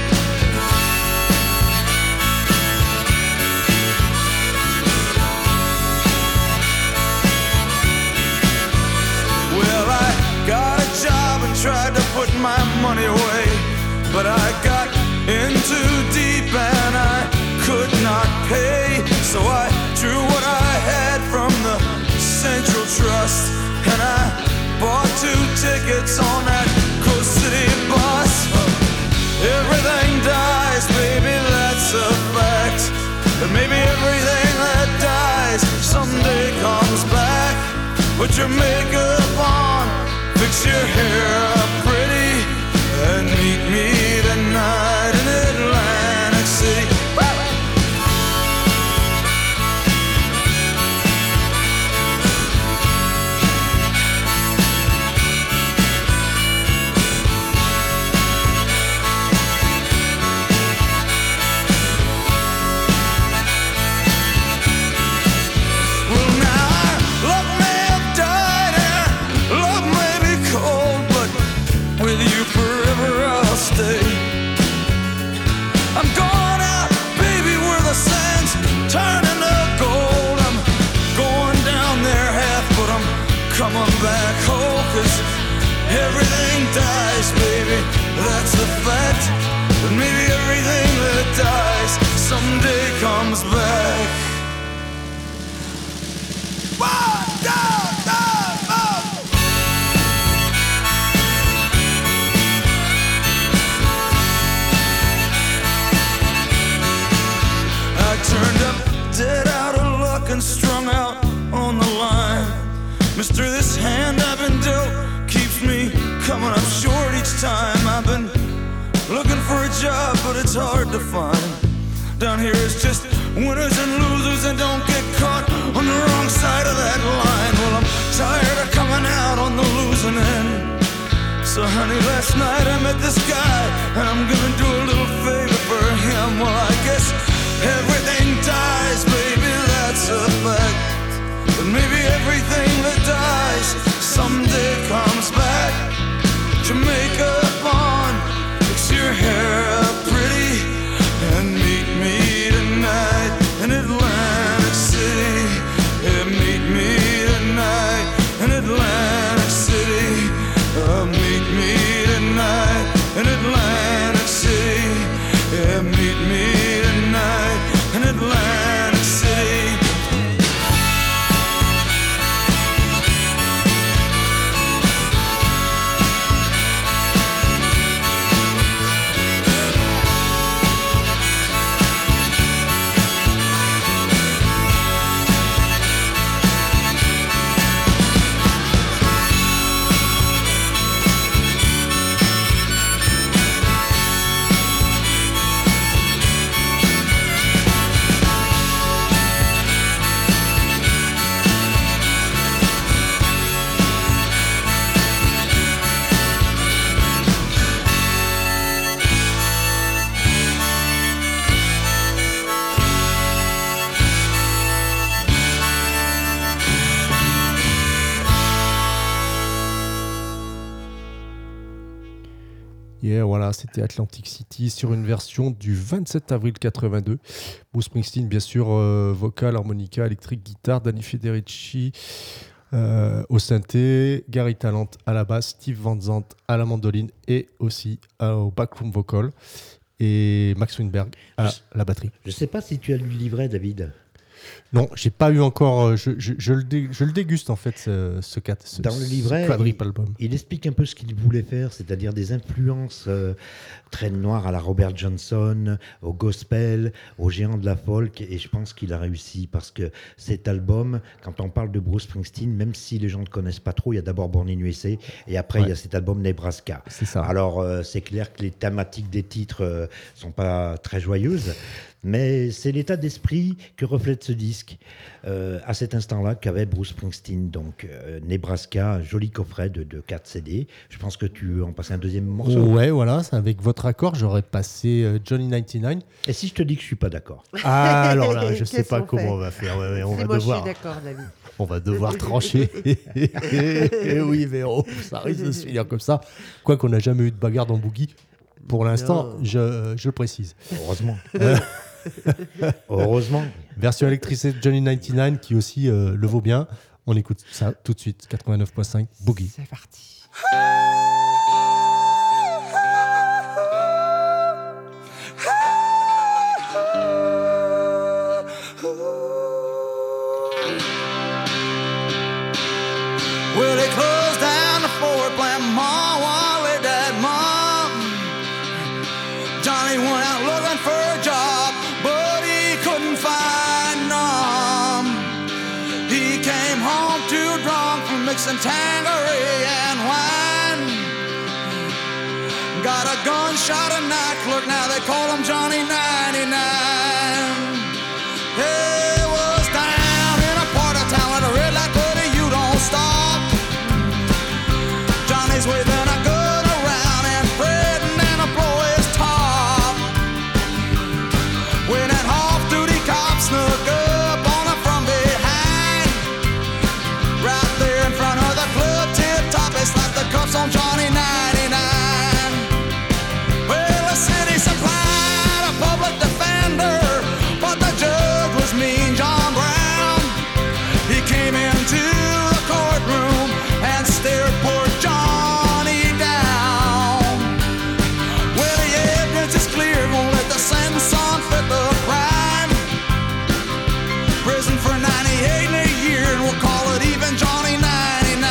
Well, I got a job and tried to put my money away, but I got in too deep and I could not pay. So I drew what I had from the Central Trust, and I bought 2 tickets on that Coast City bus. Everything dies, baby, that's a fact. But maybe everything that dies someday comes back. Put your makeup on, fix your hair up pretty, and meet me tonight in Atlantic City. Well, now love may have died and love may be cold, but with you forever I'll stay. I'm going out, baby, where the sand's turning to gold. I'm going down there half, but I'm coming back whole. 'Cause everything dies, baby, that's a fact. But maybe everything that dies someday comes back. One, down, down, up. I turned up dead out of luck and strung out on the line. Mister, this hand I've been dealt keeps me coming up short each time. I've been looking for a job, but it's hard to find. Down here it's just winners and losers, and don't get caught on the wrong side of that line. Well, I'm tired of coming out on the losing end. So honey, last night I met this guy, and I'm gonna do a little favor for him. Well, I guess everything dies, baby, that's a fact. But maybe everything that dies someday comes back. Put your makeup on, fix your hair up pretty, and meet me tonight in Atlantic City. Yeah, meet me tonight in Atlantic City. Meet me tonight in Atlantic City. Yeah, meet me tonight in Atlantic City. Yeah, voilà, c'était Atlantic City sur une version du 27 avril 82. Bruce Springsteen, bien sûr, vocal, harmonica, électrique, guitare, Danny Federici au synthé, Gary Talent à la basse, Steve Van Zandt à la mandoline et aussi au backroom vocal, et Max Weinberg à la batterie. Je ne sais pas si tu as lu le livret, David. Non, j'ai pas eu encore. Je le déguste en fait, ce Dans le livret, quadruple album. il explique un peu ce qu'il voulait faire, c'est-à-dire des influences très noires à la Robert Johnson, au gospel, aux géants de la folk, et je pense qu'il a réussi parce que cet album, quand on parle de Bruce Springsteen, même si les gens ne connaissent pas trop, il y a d'abord Born in USA et après il y a cet album Nebraska. C'est ça. Alors c'est clair que les thématiques des titres sont pas très joyeuses. Mais c'est l'état d'esprit que reflète ce disque à cet instant-là qu'avait Bruce Springsteen. Donc Nebraska, joli coffret de 4 CD. Je pense que tu en passais un deuxième morceau. Ouais, voilà, c'est avec votre accord, j'aurais passé Johnny 99. Et si je te dis que je suis pas d'accord? Ah, alors là, je sais Qu'est-ce pas qu'on comment fait on va faire. Ouais, on Si va moi devoir. je suis d'accord, David. On va devoir trancher. Et oui, Véro, ça risque de se finir comme ça. Quoi qu'on n'a jamais eu de bagarre dans Boogie. Pour l'instant, Non. je le précise. Heureusement. Heureusement. Version électricité de Johnny 99 qui aussi le vaut bien. On écoute ça tout de suite. 89.5 Boogie. C'est parti. Well, they closed down the Ford plant, Mom, while they died, Mom. Johnny went out looking for a job, but he couldn't find none. He came home too drunk from mixing Tanqueray and wine. Got a gunshot a night clerk, now they call him Johnny 99. He was down in a part of town with a red light, buddy, you don't stop. Johnny's waving a gun around and threatening to blow his top. When that off-duty cop snuck up on him from behind, right there in front of the club tip-top, they slapped the cuffs on Johnny 99. Well, the city supplied a public defender, but the judge was Mean John Brown. He came into the courtroom and stared poor Johnny down. Well, the evidence is clear, won't let the sentence unfit the crime. Prison for 98 in a year, and we'll call it even Johnny 99.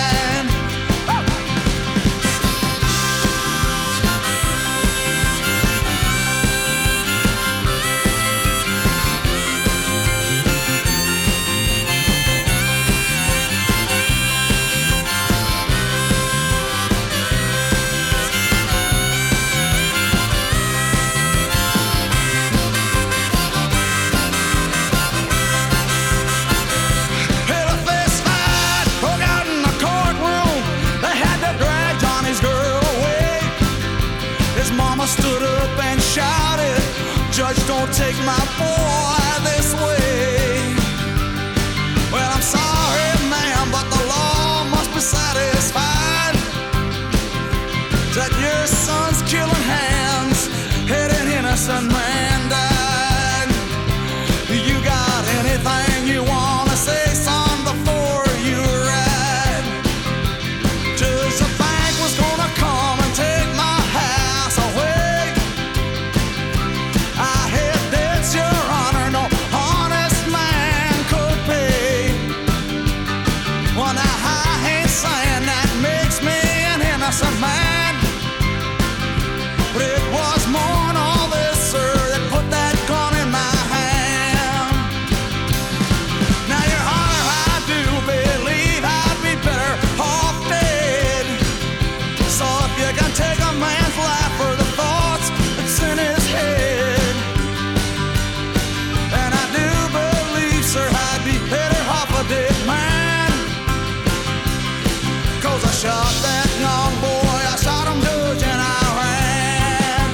Hell, a fist fight broke out in the courtroom. They had to drag Johnny's girl away. His mama stood up and shouted, "Judge, don't take my boy this way." Well, I'm sorry, ma'am, but the law must be satisfied that your son's killing hands had an innocent man died. You got anything you wanna say, son, before you ride? Just the bank was gonna come and take my house away. I had debts, Your Honor, no honest man could pay. Well, now I ain't saying that makes me an innocent man, but it was more than all this, sir, that put that gun in my hand. Now, Your Honor, I do believe I'd be better off dead. So if you can take a man's life for the thoughts that's in his head, and I do believe, sir, I'd be better off a dead man. 'Cause I shot that young boy, I shot him, Judge, and I ran.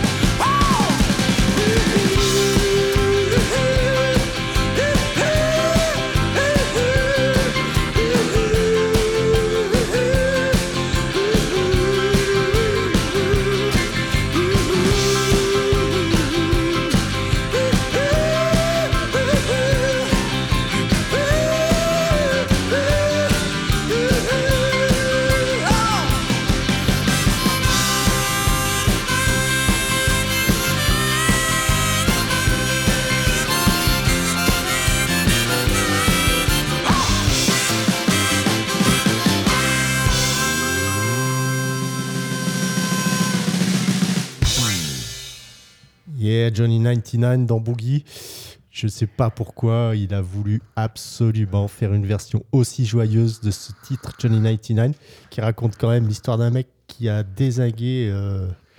Yeah, Johnny 99 dans Boogie. Je sais pas pourquoi il a voulu absolument faire une version aussi joyeuse de ce titre Johnny 99 qui raconte quand même l'histoire d'un mec qui a dézingué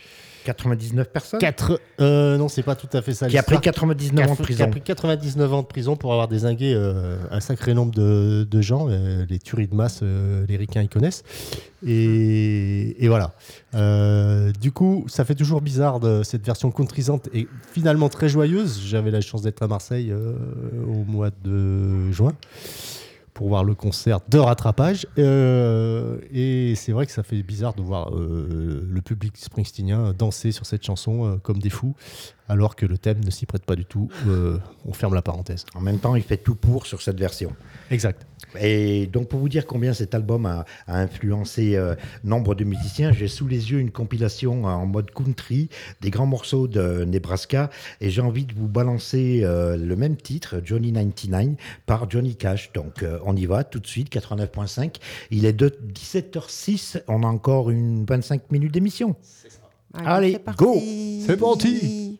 99 personnes. Non, c'est pas tout à fait ça. Qui a pris l'histoire. 99 ans de Qui a prison. pris 99 ans de prison pour avoir dézingué un sacré nombre de gens. Les tueries de masse, les ricains ils connaissent. Et voilà. Du coup, ça fait toujours bizarre cette version contrisante et finalement très joyeuse. J'avais la chance d'être à Marseille au mois de juin pour voir le concert de rattrapage. Et c'est vrai que ça fait bizarre de voir le public springsteenien danser sur cette chanson comme des fous, alors que le thème ne s'y prête pas du tout. On ferme la parenthèse. En même temps, il fait tout pour sur cette version. Exact. Et donc, pour vous dire combien cet album a influencé nombre de musiciens, j'ai sous les yeux une compilation en mode country des grands morceaux de Nebraska. Et j'ai envie de vous balancer le même titre, Johnny 99, par Johnny Cash. Donc, on y va tout de suite, 89.5. Il est de 17h06. On a encore une 25 minutes d'émission. Allez, c'est go. parti. C'est parti.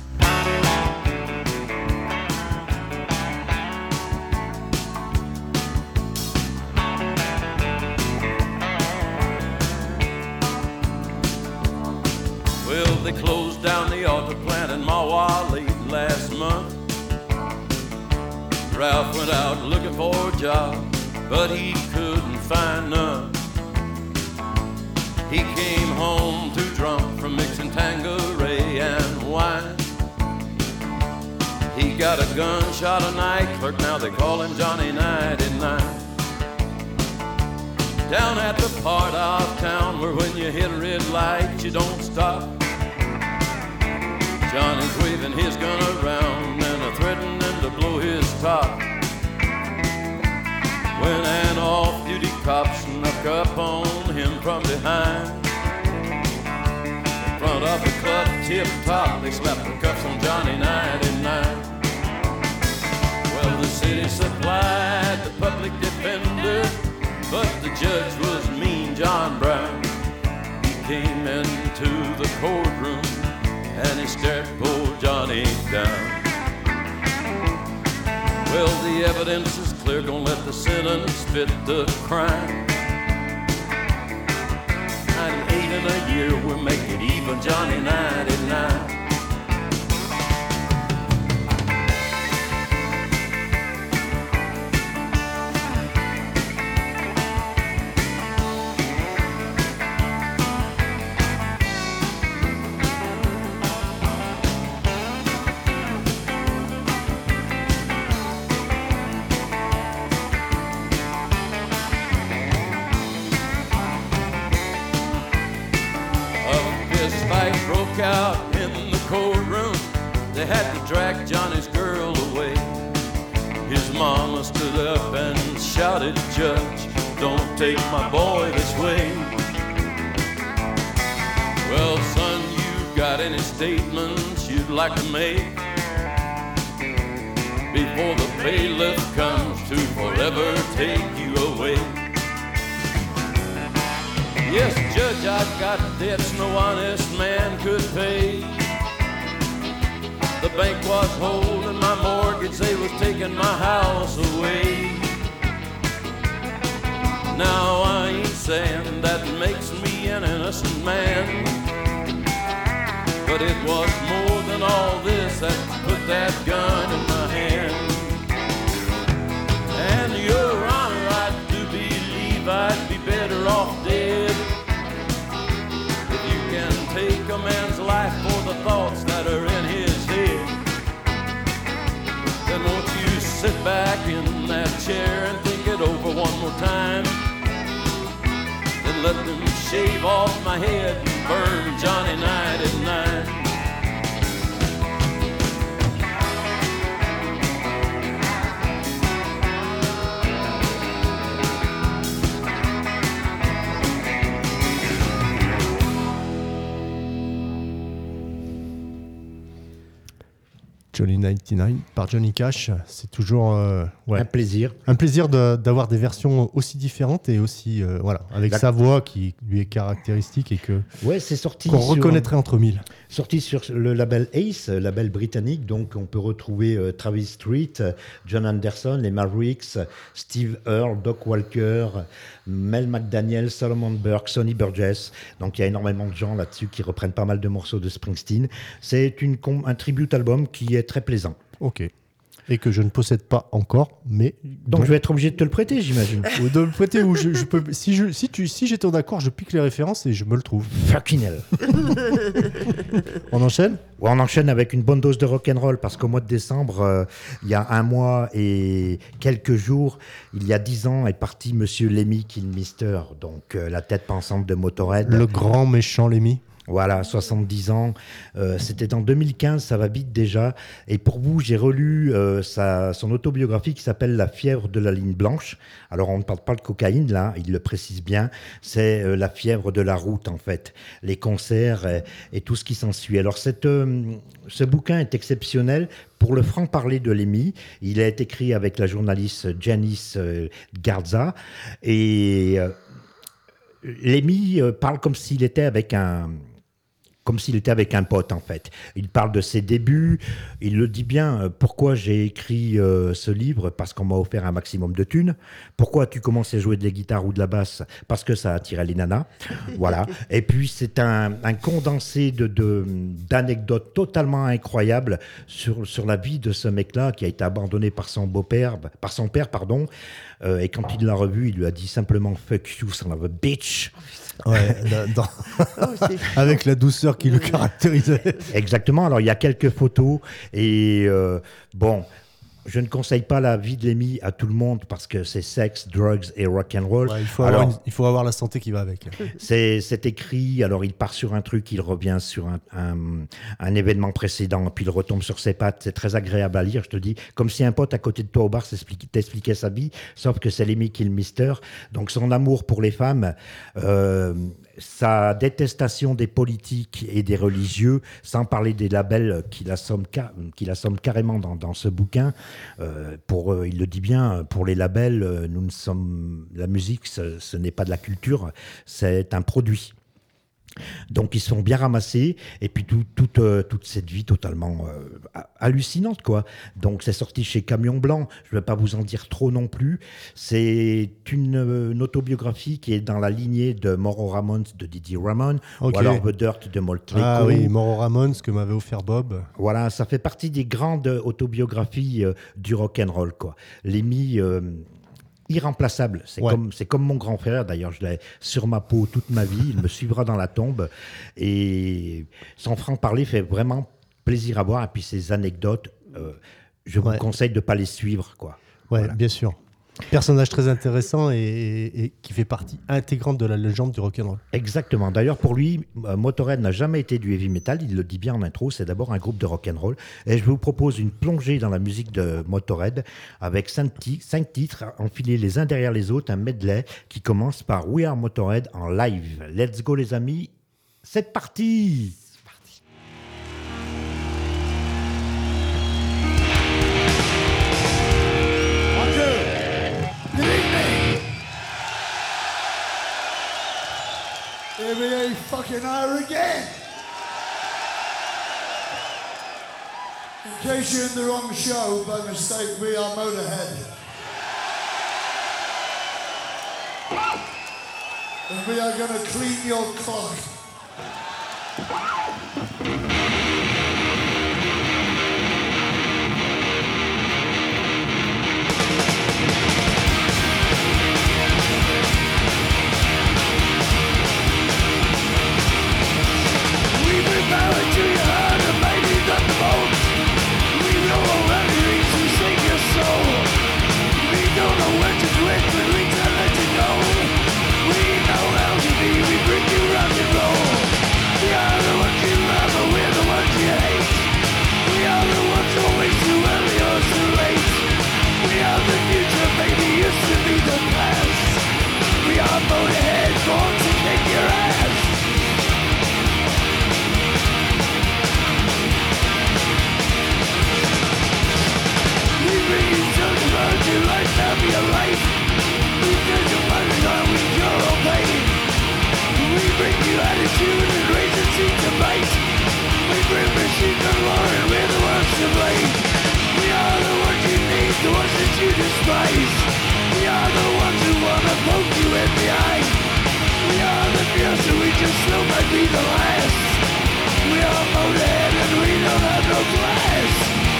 Well, they closed down the auto plant in Mawa late last month. Ralph went out looking for a job, but he couldn't find none. He came home too drunk from mixing Tanqueray and wine. He got a gunshot a night clerk, now they call him Johnny 99. Down at the part of town where when you hit a red light you don't stop. Johnny's waving his gun around and threatening to blow his top. When an off-duty cop snuck up on him from behind, in front of the club tip top, they slapped the cuffs on Johnny 99. Well, the city supplied the public defender, but the judge was mean John Brown. He came into the courtroom and he stared poor Johnny down. Well, the evidence is clear, gonna let the sentence fit the crime. 98 in a year, we'll make it even, Johnny 99. Out in the courtroom, they had to drag Johnny's girl away. His mama stood up and shouted, "Judge, don't take my boy this way." Well, son, you got any statements you'd like to make before the bailiff comes to forever take you away? Yes, Judge, I've got debts no honest man could pay. The bank was holding my mortgage, they was taking my house away. Now I ain't saying that makes me an innocent man, but it was more than all this that put that gun in my hand. And Your Honor, I do believe I'd be better off dead. If you can take a man's life for the thoughts that are in his head, then won't you sit back in that chair and think it over one more time? Then let them shave off my head and burn Johnny 99. Johnny 99 par Johnny Cash, c'est toujours Un plaisir. un plaisir d'avoir des versions aussi différentes et aussi voilà, avec sa voix qui lui est caractéristique et que Ouais, c'est sorti qu'on sur- reconnaîtrait entre mille. Sorti sur le label Ace, label britannique, donc on peut retrouver Travis Street, John Anderson, les Mavericks, Steve Earle, Doc Walker, Mel McDaniel, Solomon Burke, Sonny Burgess. Donc il y a énormément de gens là-dessus qui reprennent pas mal de morceaux de Springsteen. C'est un tribute album qui est très plaisant. Ok. Et que je ne possède pas encore, mais... Donc je vais être obligé de te le prêter, j'imagine. Ou de le prêter, ou je peux... Si j'étais en accord, je pique les références et je me le trouve. Fucking hell. On enchaîne ? Ouais, on enchaîne avec une bonne dose de rock'n'roll parce qu'au mois de décembre, il y a un mois et quelques jours, il y a 10 ans, est parti Monsieur Lemmy Kilmister, donc la tête pensante de Motorhead. Le grand méchant Lemmy. Voilà, 70 ans. C'était en 2015, ça va vite déjà. Et pour vous, j'ai relu son autobiographie qui s'appelle La fièvre de la ligne blanche. Alors, on ne parle pas de cocaïne, là, il le précise bien. C'est la fièvre de la route, en fait. Les concerts et tout ce qui s'ensuit. Alors, ce bouquin est exceptionnel pour le franc-parler de Lemmy. Il a été écrit avec la journaliste Janice Garza. Et Lemmy parle comme s'il était avec un pote, en fait. Il parle de ses débuts, il le dit bien. Pourquoi j'ai écrit ce livre ? Parce qu'on m'a offert un maximum de thunes. Pourquoi as-tu commencé à jouer de la guitare ou de la basse ? Parce que ça attirait les nanas. Voilà. Et puis, c'est un condensé d'anecdotes totalement incroyables sur la vie de ce mec-là qui a été abandonné par son père, et quand il l'a revu, il lui a dit simplement « fuck you, son of a bitch ». Ouais, avec la douceur qui le caractérisait. Exactement. Alors, il y a quelques photos et bon, je ne conseille pas la vie de Lemmy à tout le monde parce que c'est sexe, drugs et rock'n'roll. Ouais, il faut avoir la santé qui va avec. C'est écrit, alors il part sur un truc, il revient sur un événement précédent, puis il retombe sur ses pattes. C'est très agréable à lire, je te dis. Comme si un pote à côté de toi au bar t'expliquait sa vie, sauf que c'est Lemmy Kilmister. Donc son amour pour les femmes, sa détestation des politiques et des religieux, sans parler des labels qu'il assomme carrément dans ce bouquin. Il le dit bien, pour les labels, la musique, ce n'est pas de la culture, c'est un produit. Donc ils se sont bien ramassés et puis toute cette vie totalement hallucinante, quoi. Donc c'est sorti chez Camion Blanc, je ne vais pas vous en dire trop non plus. C'est une autobiographie qui est dans la lignée de Moro Ramones de Didier Ramone, okay. Ou alors The Dirt de Motley Crue. Ah oui, Moro Ramones que m'avait offert Bob. Voilà, ça fait partie des grandes autobiographies du rock'n'roll, quoi. Lemmy irremplaçable. C'est comme mon grand frère, d'ailleurs, je l'ai sur ma peau toute ma vie, il me suivra dans la tombe. Et son franc-parler fait vraiment plaisir à voir. Et puis ses anecdotes, je vous conseille de ne pas les suivre, quoi. Ouais, voilà. Bien sûr. Personnage très intéressant et qui fait partie intégrante de la légende du rock'n'roll. Exactement. D'ailleurs, pour lui, Motorhead n'a jamais été du heavy metal. Il le dit bien en intro, c'est d'abord un groupe de rock'n'roll. Et je vous propose une plongée dans la musique de Motorhead avec 5 titres enfilés les uns derrière les autres, un medley qui commence par We Are Motorhead en live. Let's go, les amis. C'est parti. Here we are fucking are again. In case you're in the wrong show by mistake, we are Motorhead. And we are going to clean your clock. Power to your heart and maybe not the most. We know already reach to save your soul. We don't know when to quit, but we can't let you go. We know how to be, we bring you rock and roll. We are the ones you love, but we're the ones you hate. We are the ones always too early or too late. We are the future, baby, used to be the past. We are Motorhead, born to kick your ass. Your life, now be a life. We take your money, now we cure all pain. We bring you attitude and raise the teeth to bite. great machine gun war and we're the ones to blame. We are the ones you need, the ones that you despise. We are the ones who wanna poke you in the eye. We are the fears and we just still might be the last. We are Motorhead and we don't have no class.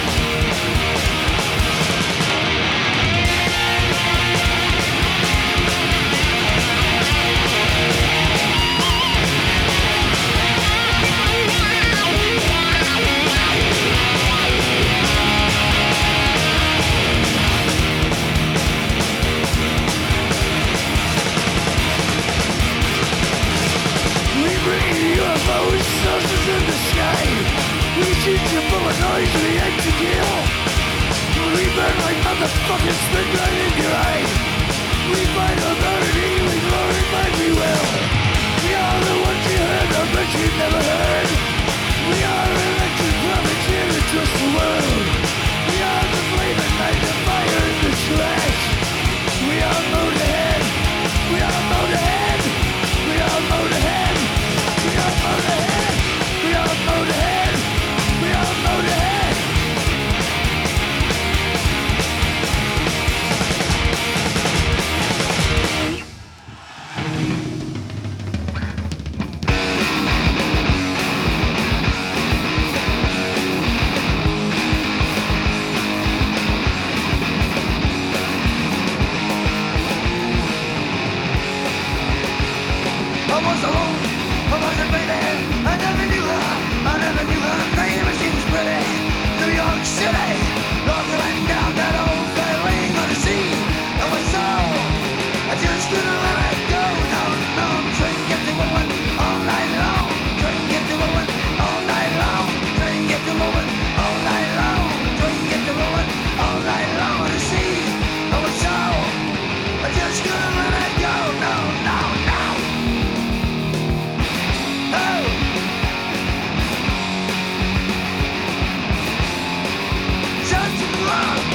UFOs, saucers in the sky. We shoot you full of noise, we aim to kill. We burn like motherfuckers, spit right in your eye. We fight authority, we glorify free will. We are the ones you heard of, but you never heard. We are electric prophets here to trust the world. We are the flame and night, the fire in the trash. We are Motorhead, we are Motorhead, we are Motorhead. We are Motorhead, we are Motorhead, we are Motorhead. I was alone, I wasn't baby. I never knew her. Name she was pretty. New York City, walking right down that old ferry on the sea. I was so, I just couldn't let it go. No, no, train get to woman all night long. Train get to woman all night long. Train get to woman all night long. Train get to woman all night long on the sea. I was so, I just couldn't let it go. No, no, no. Oh! Just wrong!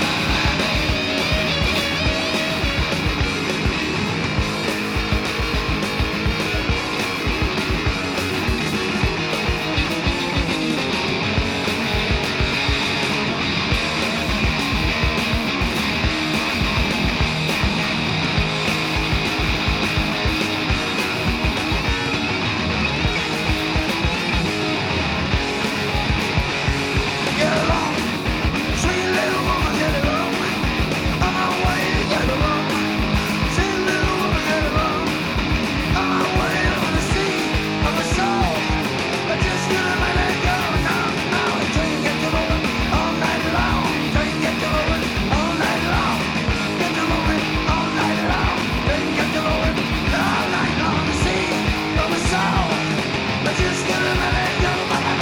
Get along, sweet little woman, get along. On my way, get along. Sweet little woman, get along. On my way on the sea of a soul. I just couldn't let it go. No, no, train get to moving all night long. Train get to moving all night long. Get to moving all night long. Train get to moving all night long. The sea of a soul. I just couldn't let it go.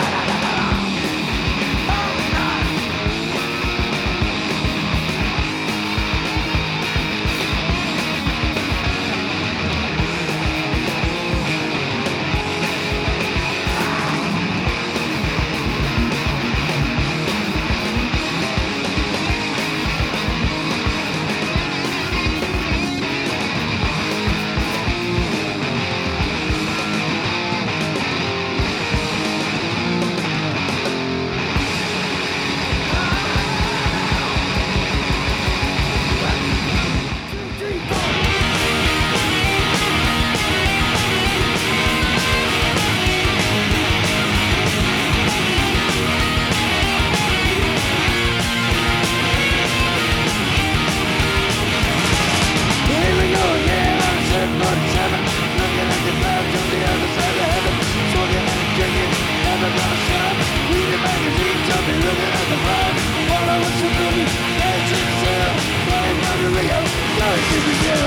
Here we go again on a 747, looking at the clouds on the other side of heaven, smoking and drinking, never gonna stop. Reading magazines, I'll be looking at the flag. While I watch the movie, dancing still, flying down to Rio, going to Brazil.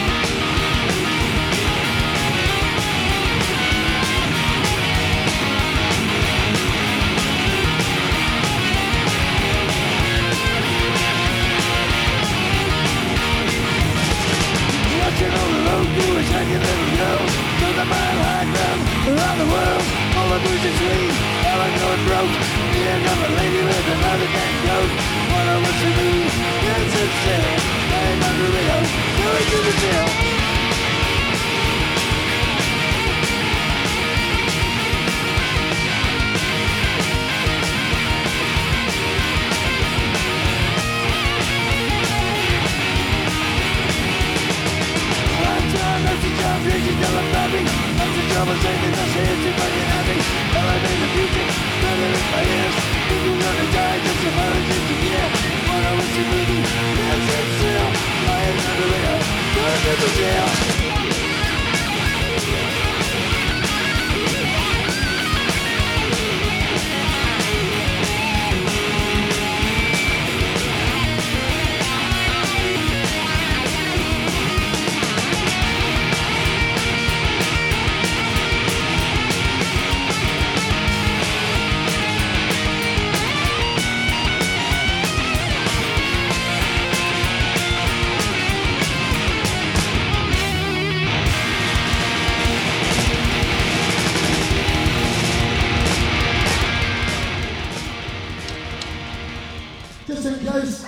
Watching on the road, doing second little girl. To the mile high ground, around the world. All the music sweet, all I know it broke. Me another lady with another gang coat. What I want to do, dancing still, flying down to Rio, going to Brazil. Just in case.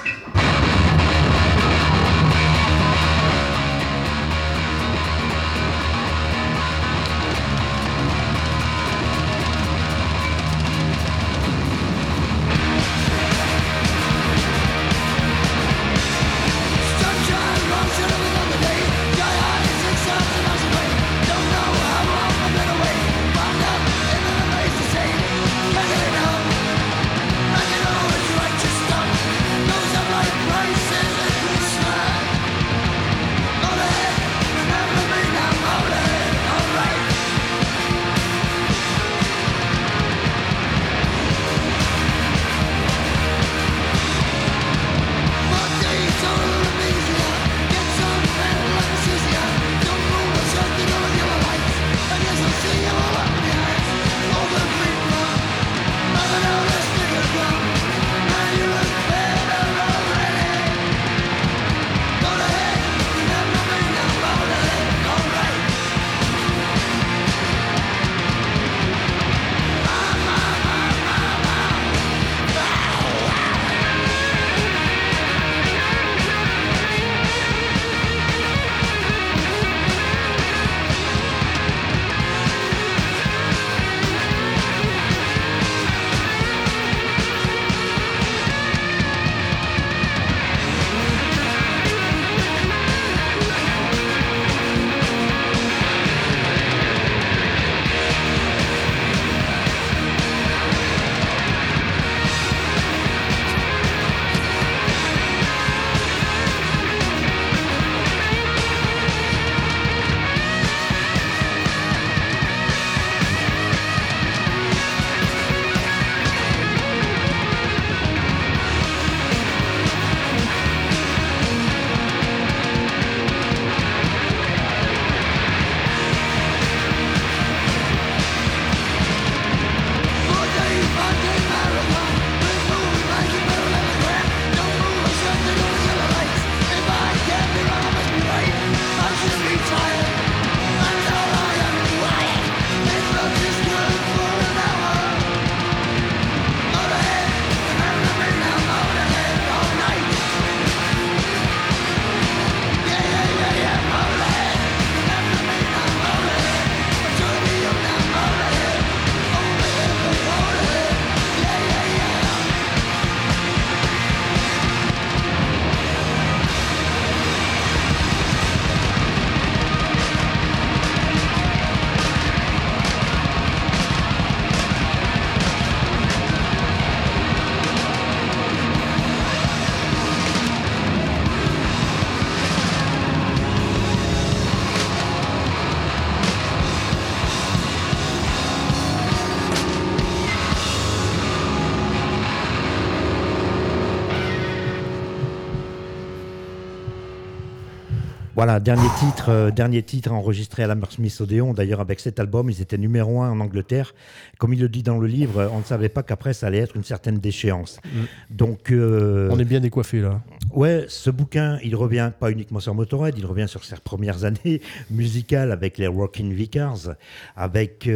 Voilà, dernier titre enregistré à la Hammersmith Odéon. D'ailleurs, avec cet album, ils étaient numéro 1 en Angleterre. Comme il le dit dans le livre, on ne savait pas qu'après, ça allait être une certaine déchéance. Donc, on est bien décoiffé là. Ouais, ce bouquin, il revient pas uniquement sur Motorhead, il revient sur ses premières années musicales avec les Rockin' Vicars, avec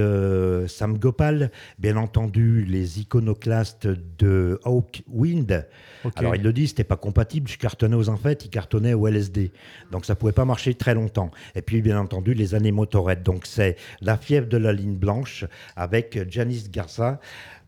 Sam Gopal, bien entendu les iconoclastes de Hawkwind. Okay. Alors il le dit, c'était pas compatible, je cartonnais aux amphètes, il cartonnait au LSD. Donc ça pouvait pas marcher très longtemps. Et puis bien entendu les années Motorhead. Donc c'est La fièvre de la ligne blanche avec Janis Garza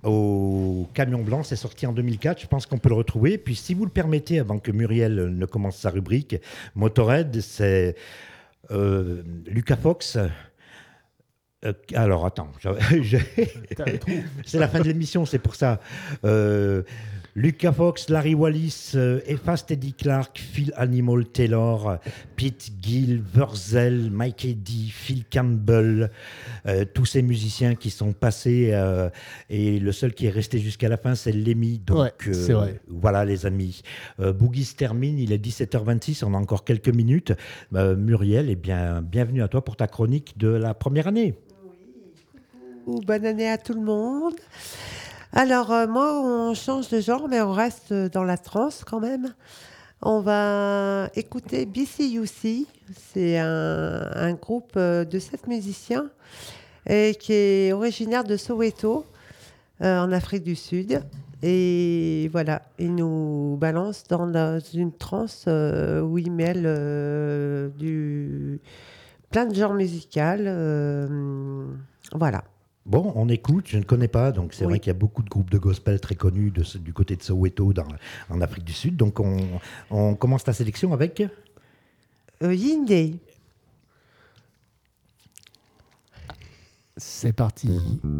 au Camion Blanc, c'est sorti en 2004, je pense qu'on peut le retrouver. Puis si vous le permettez, avant que Muriel ne commence sa rubrique, Motorhead, c'est Lucas Fox, Alors, attends. C'est la fin de l'émission, c'est pour ça. Lucas Fox, Larry Wallis, Efast Eddie Clark, Phil Animal Taylor, Pete Gill, Wurzel, Mike Eddy, Phil Campbell, tous ces musiciens qui sont passés et le seul qui est resté jusqu'à la fin, c'est Lemmy. Donc, c'est vrai. Voilà les amis. Boogie se termine, il est 17h26, on a encore quelques minutes. Muriel, eh bien, bienvenue à toi pour ta chronique de la première année. Bonne année à tout le monde. Alors, moi, on change de genre, mais on reste dans la trance quand même. On va écouter BCUC. C'est un groupe de 7 musiciens et qui est originaire de Soweto, en Afrique du Sud. Et voilà, ils nous balancent dans une trance où ils mêlent plein de genres musicaux. Voilà. Bon, on écoute, je ne connais pas, donc c'est Oui. vrai qu'il y a beaucoup de groupes de gospel très connus du côté de Soweto, en Afrique du Sud. Donc on commence ta sélection avec Yindé. C'est parti.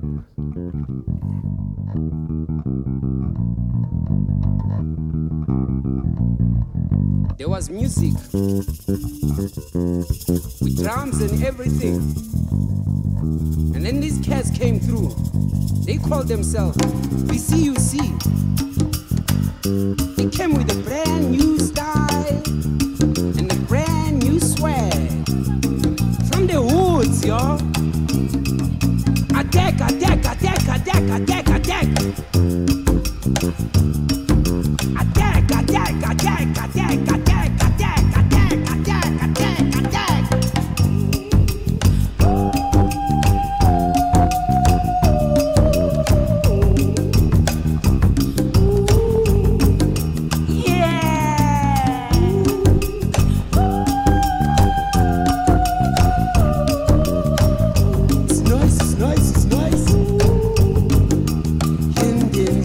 There was music with drums and everything. And then these cats came through. They called themselves BCUC. They came with a brand new style and a brand new swag. From the woods, y'all. Attack, attack, attack, attack, attack, attack. Attack, attack, attack, attack, attack, attack, attack, attack, attack, attack. Yeah. It's nice, it's nice, it's nice. Indian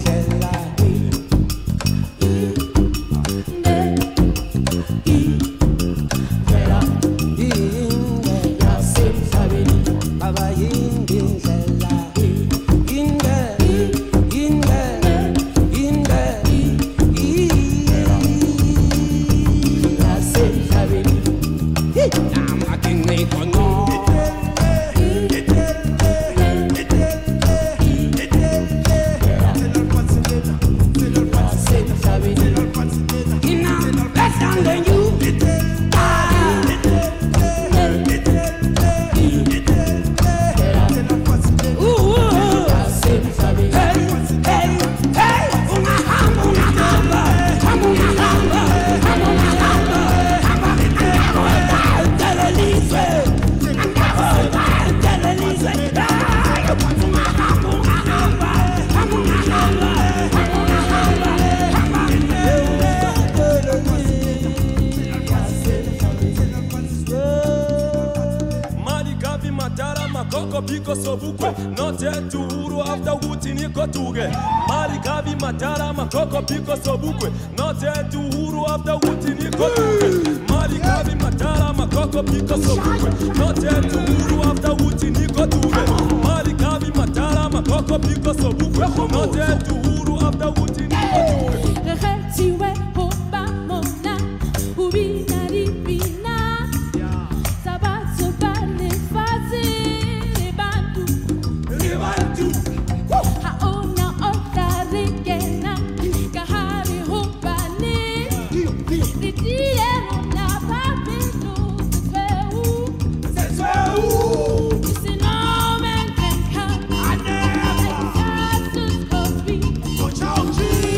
Koko biko sobukwe note tuuru after wutini kotuge Mali kavi matara makoko biko sobukwe note tuuru after wutini kotuge Mali kavi matara makoko biko sobukwe note tuuru after wutini kotuge Mali kavi matara makoko biko sobukwe note tuuru after wutini kotuge Retiwe hoba mona ubina ribina Sabato bane fazi Ribantu Haona ota regena Kahari hopane Ritie na papito Sesweu Sinome kenka Ane Jesus kofi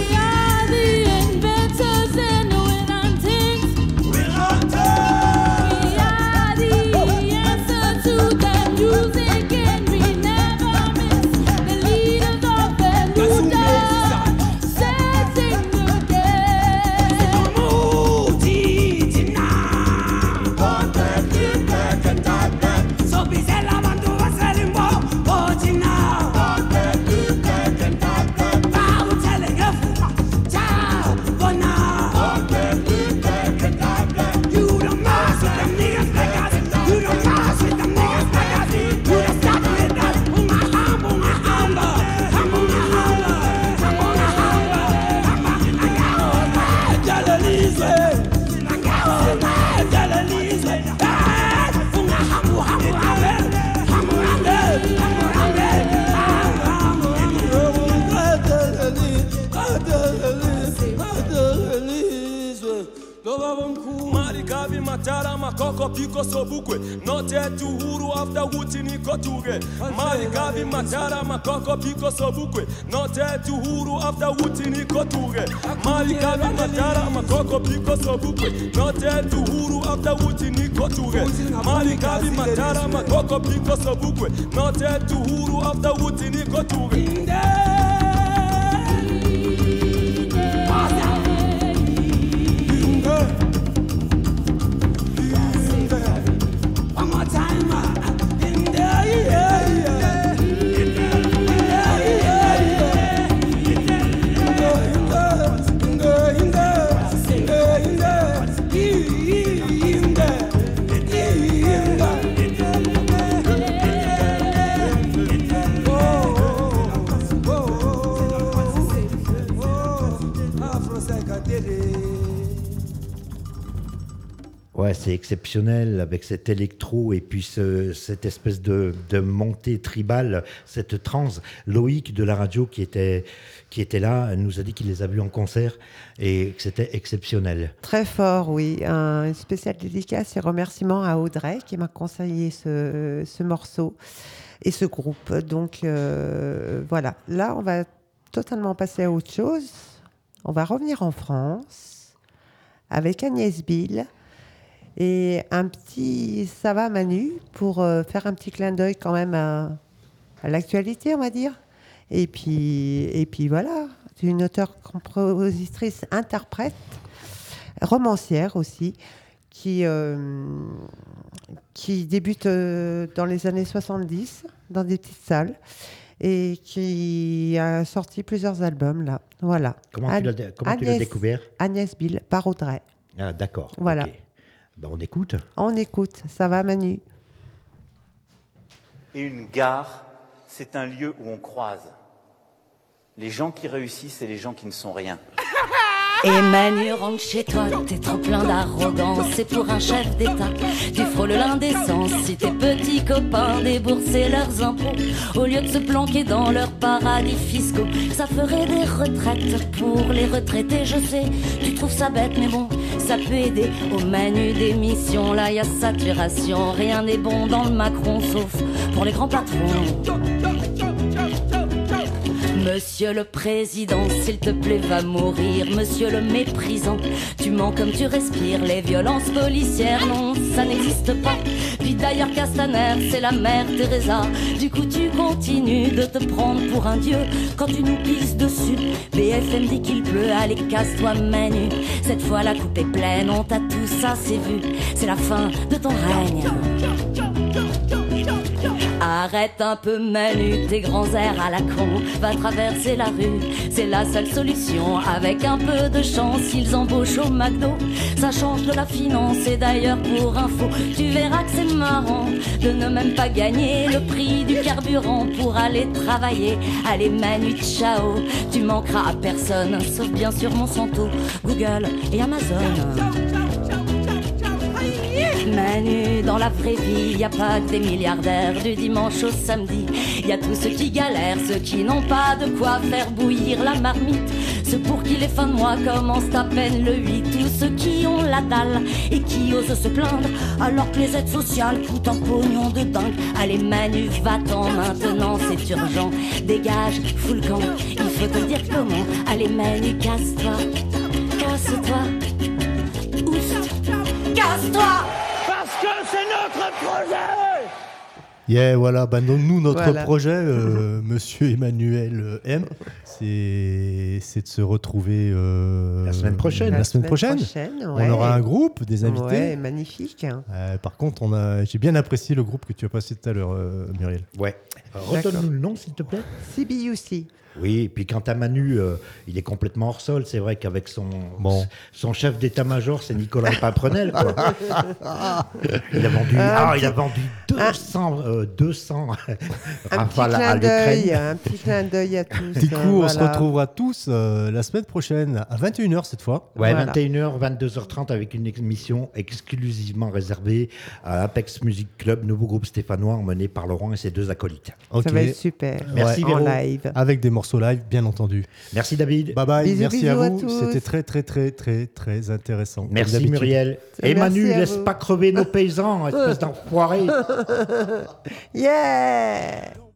matara makoko piko sobukwe note tuhuru after wuti niko tuge malikavi matara makoko piko sobukwe note tuhuru after wuti niko tuge malikavi matara makoko piko sobukwe note tuhuru after wuti niko tuge malikavi matara makoko piko sobukwe note tuhuru after wuti niko tuge One more time, in there, yeah, yeah. Ouais, c'est exceptionnel avec cet électro et puis cette espèce de montée tribale, cette transe. Loïc de la radio qui était là nous a dit qu'il les a vus en concert et que c'était exceptionnel. Très fort, oui. Un spécial dédicace et remerciement à Audrey qui m'a conseillé ce morceau et ce groupe. Donc voilà, là on va totalement passer à autre chose. On va revenir en France avec Agnès Bill. Et un petit ça va Manu pour faire un petit clin d'œil quand même à l'actualité, on va dire. Et puis voilà, c'est une auteure, compositrice, interprète, romancière aussi, qui débute dans les années 70 dans des petites salles et qui a sorti plusieurs albums là. Voilà. Comment tu l'as découvert? Agnès Bill par Audrey. Ah d'accord. Voilà. Okay. Ben, on écoute. On écoute, ça va Manu. Et une gare, c'est un lieu où on croise les gens qui réussissent et les gens qui ne sont rien. Et Manu, rentre chez toi, t'es trop plein d'arrogance. C'est pour un chef d'État, tu frôles l'indécence. Si tes petits copains déboursaient leurs impôts au lieu de se planquer dans leurs paradis fiscaux, ça ferait des retraites pour les retraités. Je sais, tu trouves ça bête, mais bon, ça peut aider. Au Manu d'émission, là y a saturation. Rien n'est bon dans le Macron, sauf pour les grands patrons. Monsieur le Président, s'il te plaît, va mourir. Monsieur le Méprisant, tu mens comme tu respires. Les violences policières, non, ça n'existe pas. Puis d'ailleurs, Castaner, c'est la mère Teresa. Du coup, tu continues de te prendre pour un dieu quand tu nous pisses dessus. BFM dit qu'il pleut, allez, casse-toi, Manu. Cette fois, la coupe est pleine, on t'a tout assez vu. C'est la fin de ton règne. Arrête un peu Manu, tes grands airs à la con. Va traverser la rue, c'est la seule solution. Avec un peu de chance, ils embauchent au McDo. Ça change de la finance et d'ailleurs pour info, tu verras que c'est marrant de ne même pas gagner le prix du carburant pour aller travailler. Allez Manu, ciao, tu manqueras à personne, sauf bien sûr Monsanto, Google et Amazon. Manu, dans la vraie vie, y a pas que des milliardaires. Du dimanche au samedi, y a tous ceux qui galèrent, ceux qui n'ont pas de quoi faire bouillir la marmite, ceux pour qui les fins de mois commencent à peine le 8, tous ceux qui ont la dalle et qui osent se plaindre alors que les aides sociales coûtent un pognon de dingue. Allez Manu, va-t'en maintenant, c'est urgent. Dégage, fous le camp, il faut te dire comment. Allez Manu, casse-toi, casse-toi, oust, casse-toi. Parce que c'est notre projet. Yeah, voilà, bah, nous, notre Voilà. projet, monsieur Emmanuel M, c'est de se retrouver La semaine prochaine. La semaine prochaine. Ouais. On aura un groupe, des invités. Ouais, magnifique. Par contre, j'ai bien apprécié le groupe que tu as passé tout à l'heure, Muriel. Ouais. Redonne-nous le nom, s'il te plaît. CBUC. Oui, et puis quant à Manu, il est complètement hors sol. C'est vrai qu'avec son chef d'état-major, c'est Nicolas Paprenel. Quoi. Il a vendu 200 rafales à l'Ukraine. Un petit clin d'œil à tous. Du coup, on se voilà. retrouvera tous la semaine prochaine à 21h cette fois. Ouais, Voilà. 21h, 22h30 avec une émission exclusivement réservée à Apex Music Club, nouveau groupe stéphanois emmené par Laurent et ses deux acolytes. Ok. Ça va être super. Merci, en Véro. live. Avec des morceaux morceaux live, bien entendu. Merci David. Bye bye, Bisous, merci bisous à à vous. tous. C'était très, très, très, très, très intéressant. comme Merci d'habitude. Muriel. Et Merci Manu, à laisse vous. pas crever nos paysans, espèce d'enfoiré. Yeah!